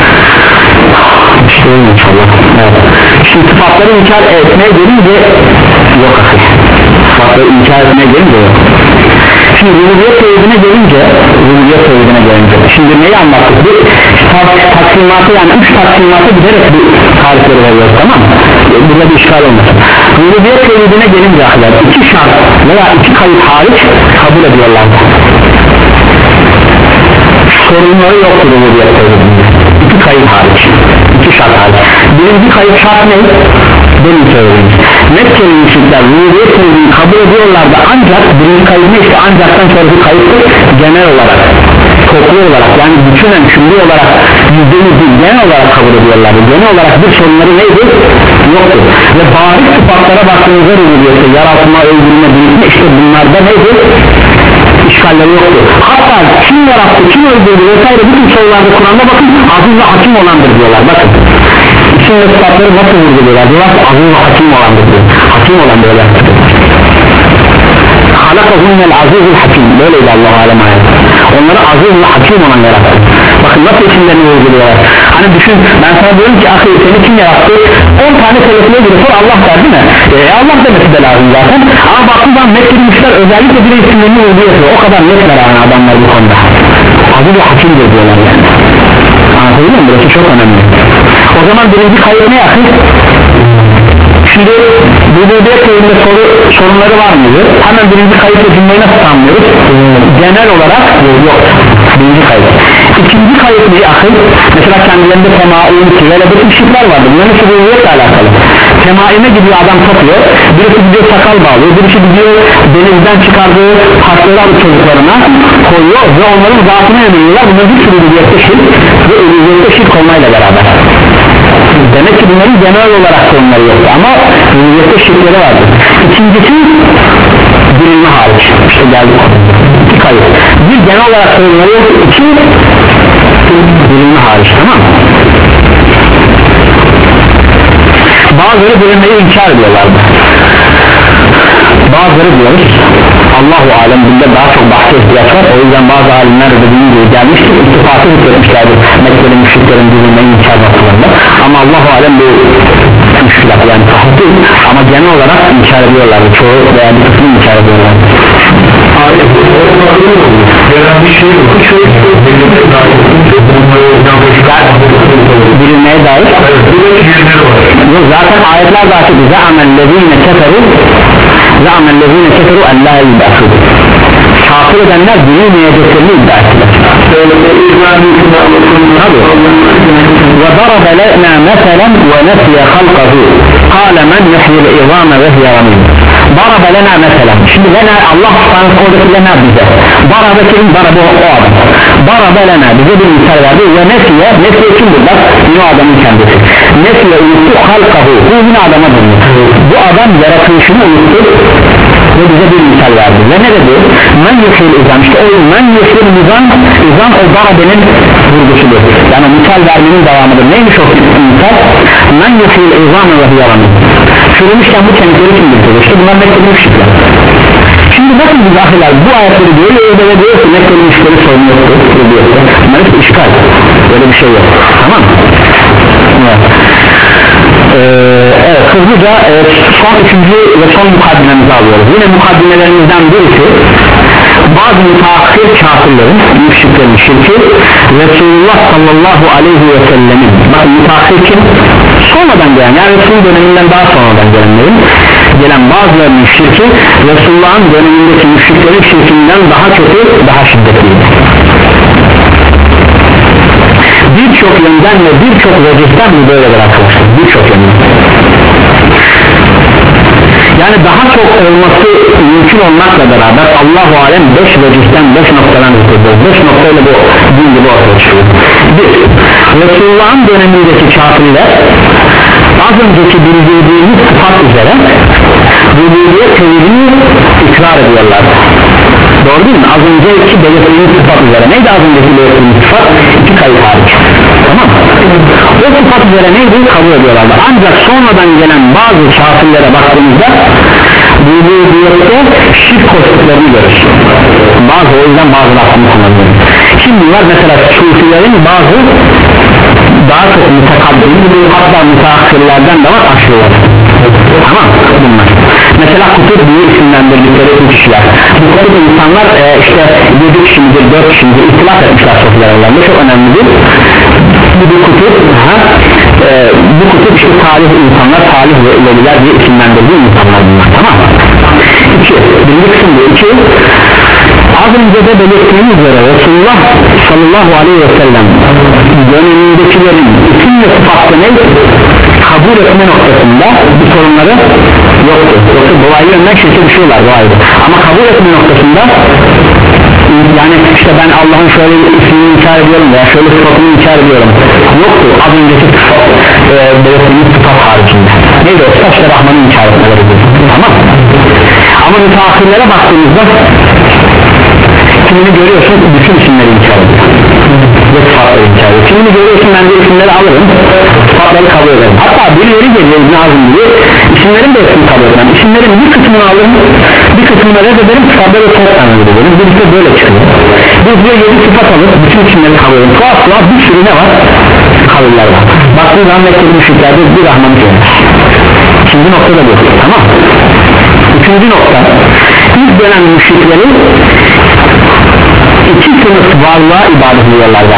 [SPEAKER 1] İşte öyle inşallah. Evet. Şimdi sıfatları inkar etmeye gelince yok akıl. Sıfatları inkar etmeye gelince yok. Şimdi rububiyet tevhidine gelince rububiyet tevhidine gelince şimdi neyi anlattık? Bir taksimatı, yani üç taksimatı giderek bir tarifleri veriyoruz, tamam mı? Burada bir işgal olmasın. Rububiyet tevhidine gelince ahiler iki şart veya iki kayıt hariç kabul ediyorlar. Sorunları yoktur rububiyet tevhidinde. İki kayıt hariç, iki şart hariç. Birinci kayıt şart ne? Benim söylediğim Mekkeli müşrikler rububiyet tevhidini kabul ediyorlardı, ancak birinci kayıt ne? İşte ancaktan sonraki kayıttır genel olarak, toplu olarak, yani bütünen külli olarak yüzdeyi değil, genel olarak kabul ediyorlardı. Genel olarak bir sorunları neydi? Yoktu. Ve bariz sıfatlara baktığınızda rububiyette yaratma, öldürme, büyütme, işte bunlarda neydi? İşgalleri yoktu. Hatta kim yarattı, kim öldürdü vesaire bütün sorularda Kur'an'da bakın aziz ve hakim olandır diyorlar. Bakın isim ve sıfatları nasıl vurguluyorlar? Diyorlar ki aziz ve hakim olandır diyor. Hakim olan böyle halakahumel azizul hakim, böyleydi Allah alem ayet. Onları aziz ve hakim olan yarattı. Bakın nasıl isimlerini vurguluyorlar. Hani düşün, ben sana diyorum ki ahi seni kim yarattı? on tane selefine göre sor Allah der değil mi? E, Allah demesi de lazım zaten. Ama baktığım zaman Mekkeli müşrikler özellikle bir isimlerini vurguluyor. O kadar netler yani adamlar bu konuda. Aziz ve hakimdir diyorlar yani. Anlatabiliyor muyum? Burası çok önemli. O zaman birinci kayıp ne yakın? Şimdi rububiyet tevhidinde soru, sorunları var mıydı? Hemen birinci kayıtla cümleyi nasıl tanımlıyoruz? Genel olarak yok. Birinci kayıt. İkinci kayıt ne akıl? Mesela kendilerinde temaim, böyle bütün şirkler vardı. Bunların rububiyetle alakalı. Temaime gidiyor adam satıyor. Birisi gidiyor sakal bağlıyor. Birisi gidiyor denizden çıkardığı harfleri alıp çocuklarına koyuyor ve onların zatına eminiyorlar. Bunlar bir sürü rububiyette şirk ve rububiyette şirk olmayla beraber. Demek ki bunların genel olarak sorunları yoktu ama rububiyette şirkleri vardı. İkincisi bilinme hariç. İşte geldik. İki kayıp. Bir genel olarak sorunları yoktu. İki bilinme hariç, tamam. Bazıları bilinmeyi inkar ediyorlardı. Bazıları diyoruz Allahu alem, bunda daha çok bahse ihtiyaç var. O yüzden bazı alimler de dediğim gibi gelmiştir, ittifakı bitirmişlerdir Mekkeli müşriklerin bilinmeyi inkar noktalarında. Ama Allahu alem bu müşkilat, yani sahih değil ama genel olarak inkar ediyorlardı. Çoğu veya bir kısmı inkar ediyorlardı.
[SPEAKER 2] Gelen bir şey yok.
[SPEAKER 1] Bilinmeye dair yok, zaten ayetler de açık. Zâmellezîne keferu Zâmellezîne keferu ellâ yub'asû. Kafir edenler bilinmeyeceklerini iddia ettiler. Ve darabe lena meselen ve nesiye halkahu kâle men yuhyil izâme ve hiye ramîm. Darabe lena meselen. Şimdi lena, Allah subhanahu oradaki lena bize. Darabe kimin? Darabe o adam. Darabe lena bize bir misal verdi ve nesiye, nesiye kimdir bak? Yine adamın kendisi. Nesiye unuttu halkahu. Bu yine adama dönüyor. Bu adam yaratılışını unuttu ve bize bir misal verdi. Ve ne dedi? Men yuhyil izâm. İşte o men yuhyil izâm, izâm o darabenin vurgusudur. Yani misal vermenin devamıdır. Neymiş o misal? Men yuhyil izâm ve hiye ramîm. Çürümüşken bu kemikleri kim getirir? İşte bunlar Mekkeli müşrikler. Şimdi nasıl biz ahiler bu ayetleri diyor ya da diyor ki Mekkeli müşrikleri sorun yoktur. Bunlar hep işgal. Böyle bir şey yok. Tamam mı? Evet. Ee, evet hızlıca e, son üçüncü ve son mukaddimemizi alıyoruz. Yine mukaddimelerimizden birisi bazı müteahhir kafirlerin, müşriklerin şirki Resulullah sallallahu aleyhi ve sellemin, bakın müteahhir kim? Sonradan gelen, yani Resulullah döneminden daha sonradan gelenlerin gelen bazılarının şirki Resulullah'ın dönemindeki müşriklerin şirkinden daha kötü, daha şiddetliydi. Birçok yönden ve birçok vecihten bu böyledir arkadaşlar, birçok yönden. Yani daha çok olması mümkün olmakla beraber Allah-u Alem beş vecihten, beş noktadan zikirdir. Beş noktayla bu din gibi ortaya çıkıyor. Bir, Resulullah'ın dönemindeki kafirler az önceki bildirdiğimiz sıfat üzere rububiyet tevhidini ikrar ediyorlar. Doğru değil mi? Az önceki belirttiğimiz sıfat üzere. Neydi az önceki belirttiğimiz sıfat? İki kayıt hariç. Tamam mı? O sıfat üzere neydi? Kabul ediyorlardı. Ancak sonradan gelen bazı kafirlere baktığımızda rububiyette şirk koştuklarını görürüz. Bazı, o yüzden bazı lafını kullanıyoruz. Şimdi bunlar mesela Sufilerin bazı daha çok mütekaddim, hatta müteahhirlerden de var aşıyorlar. Tamam bunlar. Mesela kutup diye isimlendirdikleri bu kişiler. Bu kutup insanlar e, işte yedi kişidir, dört kişidir, ihtilaf etmişler Sufiler aralarında, çok önemlidir. Bu, bu kutup ha, e, bu kutup işte salih insanlar, salih ve ileriler diye isimlendirdiği insanlar bunlar, tamam mı? İki, birinci kısım bu. İki, az önce de belirttiğimiz üzere Resulullah sallallahu aleyhi ve sellem dönemindekilerin isim ve sıfatlı ne? Kabul etme noktasında bu sorunları yoktu. Yoksa dolaylı yönden şirke düşüyorlar dolaylı. Ama kabul etme noktasında yani işte ben Allah'ın şöyle ismini inkar ediyorum veya şöyle sıfatını inkar ediyorum yoktu az önceki sıfat e, belirttiğimiz sıfat haricinde. Neydi o sıfat? İşte Rahman'ı inkar etmeleri gibi. Tamam. Ama müteahhirlere baktığımızda kimini görüyorsun bütün isimleri inkar ediyor ve sıfatları inkar ediyor. Kimini görüyorsun ben de isimleri alırım, sıfatları kabul ederim. Hatta birileri geliyor İbn Azim diye isimlerin de hepsini kabul ederim. İsimlerin bir kısmını alırım, bir kısmını reddederim, sıfatları çok tanrı ederim. Bir de böyle çıkıyor. Biz diyor yedi sıfat alır, bütün isimleri kabul ederim. Tuhaf tuhaf bir sürü ne var? Kabuller var. Baktığın zaman Mekkeli müşriklerde bir Rahman'ı görür. İkinci nokta da bu, tamam. Üçüncü nokta, ilk dönem müşrikleri iki sınıf varlığa ibadet ediyorlar.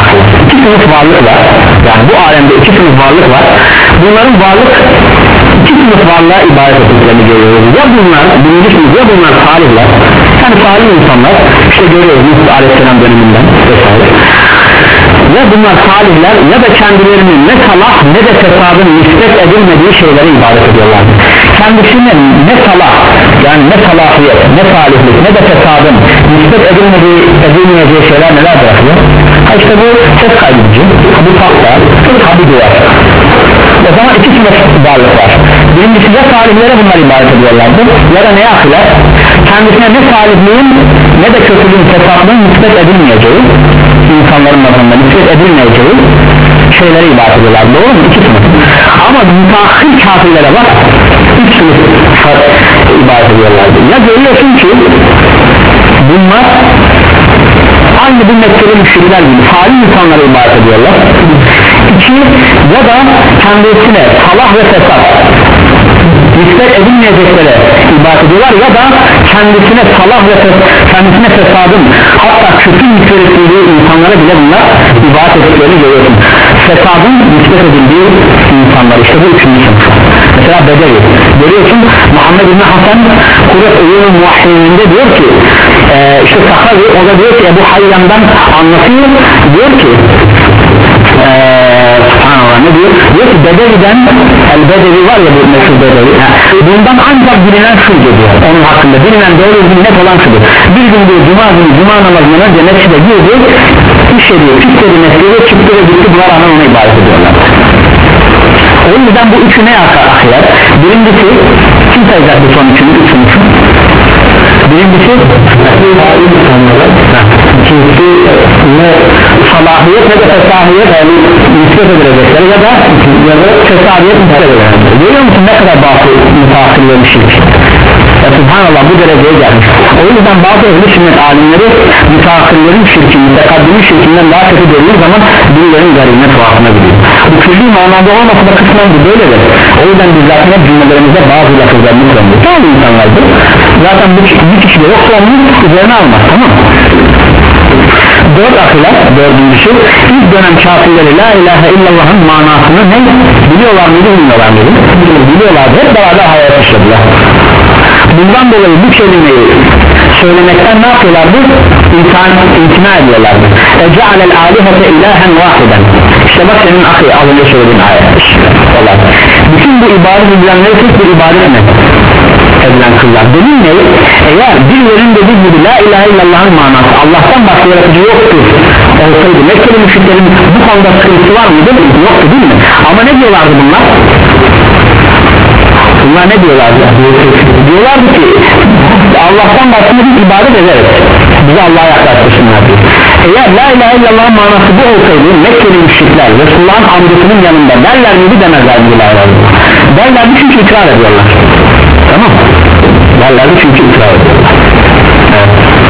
[SPEAKER 1] iki sınıf varlık var, yani bu alemde iki sınıf varlık var. Bunların varlık iki sınıf varlığa ibadet ettiklerini görüyoruz. Ya bunlar, birinci sınıf ya bunlar salihler, yani salih insanlar, işte görüyoruz Musa Aleyhisselam döneminden vesaire. Ya bunlar salihler ya da kendilerinin ne salah ne de fesadın nispet edilmediği şeylere ibadet ediyorlar. Kendisine ne salah, yani ne salahiyet, ne salihlik, ne de fesadın nispet edilmediği, edilmeyeceği şeyler neler bırakıyor? Ha işte bu ses kaydedici, bu fakta, tabi duyar. O zaman iki sınıf varlık var. Birincisi ya salihlere bunlar ibadet ediyorlardı ya da neye ahiler? Kendisine ne salihliğin ne de kötülüğün, fesadın nispet edilmeyeceği, insanların nazarında nispet edilmeyeceği şeylere ibadet ediyorlar. Doğru mu? İki sınıf. Ama müteahhir kafirlere bak, üç sınıf ibadet ediyorlardı. Ya görüyorsun ki bunlar aynı bu Mekkeli müşrikler gibi salih insanlara ibadet ediyorlar. İki, ya da kendisine salah ve fesat nispet edilmeyeceklere ibadet ediyorlar ya da kendisine salah ve fesat, kendisine fesadın hatta kötü nispet edildiği insanlara bile bunlar ibadet ettiklerini görüyorsun. Fesadın nispet edildiği insanlar, işte bu üçüncü sınıf. Mesela Bedevi görüyorsun, Muhammed İbni Hasan Kuret Uyun-u Muahhidinde diyor ki e, işte Sahavi, o da diyor ki Ebu Hayyan'dan anlatıyor, diyor ki eee subhanallah ne diyor? Diyor ki Bedevi'den, el Bedevi var ya bu meşhur Bedevi, bundan ancak bilinen şudur diyor, onun hakkında bilinen doğru net olan şudur. Bir gün diyor cuma günü cuma namazından önce mescide girdi, işlediği, kütledi mescide, çıktı ve gitti, buna rağmen ona ibadet ediyorlar. O yüzden bu üçü ne ahiler? Birincisi, kim sayacak bu son üçünü, üçünü? Birincisi ikincisi ne salahiyet ne de fesahiyet yani nispet edilecekler ya da ya da fesahiyet nispet edilecekler. Görüyor musun ne kadar batı müteahhirlerin şirk? Ya subhanallah bu dereceye gelmiş. O yüzden bazı ehli sünnet alimleri müteahhirlerin şirki, mütekaddimin şirkinden daha kötü gördüğü zaman birilerinin garibine tuhafına gidiyor. Bu külli manada olmasa da kısmen bu böyledir. O yüzden biz zaten hep cümlelerimizde bazı lafızlarını kullanıyoruz. Tamam insanlardır. Zaten bu bir kişi de yoksa onun üzerine almaz, tamam mı? Dört akılar, dördüncüsü ilk dönem kafirleri la ilahe illallah'ın manasını ne biliyorlar mıydı bilmiyorlar mıydı? Biliyorlar, hep beraber hayat işlediler. Bundan dolayı bu kelimeyi söylemekten ne yapıyorlardı? İnsan imtina ediyorlardı. Ece'alel alihete ilahen vahiden. İşte bak senin akı az önce söylediğin ayet. Bütün bu ibadet edilenleri tek bir ibadet mi? Edilen kıllar. Delil ne? Eğer birilerinin dediği gibi la ilahe illallah'ın manası Allah'tan başka yaratıcı yoktur olsaydı Mekkeli müşriklerin bu konuda sıkıntısı var mıydı? Yoktu değil mi? Ama ne diyorlardı bunlar? Bunlar ne diyorlardı? Diyorlardı ki Allah'tan başka bir ibadet ederiz, bizi Allah'a yaklaştırsınlar diyor. Eğer la ilahe illallah'ın manası bu olsaydı Mekkeli müşrikler Resulullah'ın amcasının yanında derler miydi demezler miydi la ilahe illallah? Derlerdi çünkü ikrar ediyorlar. Tamam mı? Derlerdi çünkü ikrar ediyorlar. Evet.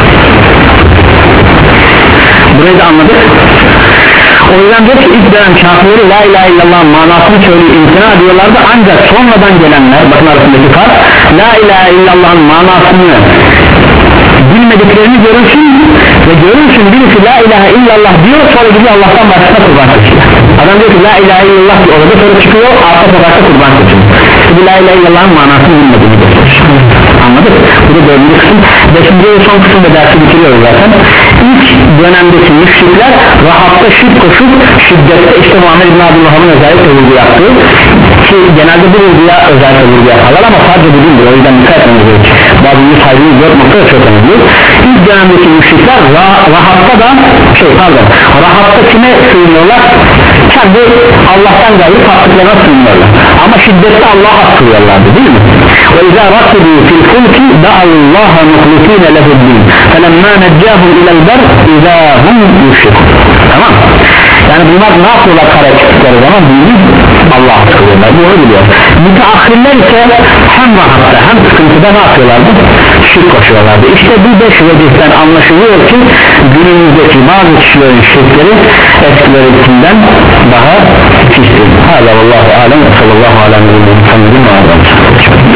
[SPEAKER 1] Burayı da anladık. O yüzden diyor ki ilk dönem kafirleri la ilahe illallah'ın manasını söyleyip imtina ediyorlardı, ancak sonradan gelenler, bakın arasındaki fark, la ilahe illallah'ın manasını bilmediklerini görürsün ve görürsün birisi la ilahe illallah diyor, sonra gidiyor Allah'tan başkasına kurban seçiyor. Adam diyor ki la ilahe illallah diyor, orada sonra çıkıyor arka sokakta kurban seçiyor. Şimdi la ilahe illallah'ın manasını bilmediğini gösterir. Anladık? Bu da dördüncü kısım. Beşinci ve son kısımda dersi bitiriyoruz zaten. İlk dönemdeki müşrikler rahatta şirk koşup şiddette işte Muhammed İbn Abdülham'ın özellikle vurgu yaptığı ki genelde bu vurguya özellikle vurgu yaparlar ama sadece bu değildir, o yüzden dikkat etmemiz gerekir. Bazı bir saygıyı dört nokta da çok önemli. İlk dönemdeki müşrikler ra rahatta da şey pardon rahatta kime sığınıyorlar? Kendi Allah'tan gayrı tatlıklarına sığınıyorlar ama şiddette Allah'a sığıyorlardı değil mi? Ve izâ rakibû fil fulki da'allâhe muhlisîne lehuddîn felemâ neccâhum ilel ber izâ hum yüşrikûn. Tamam, yani bunlar ne yapıyorlar kara çıktıkları zaman bilgi Allah'a sığıyorlar, bu onu biliyor. Müteahhirler ise hem rahatta hem sıkıntıda ne yapıyorlardı? Şirk koşuyorlardı. İşte bu beş vecihten anlaşılıyor ki günümüzdeki bazı kişilerin şirkleri eskilerinden daha pistir. Hâlâ vallâhu alem ve sallallahu aleyhi ve sellem.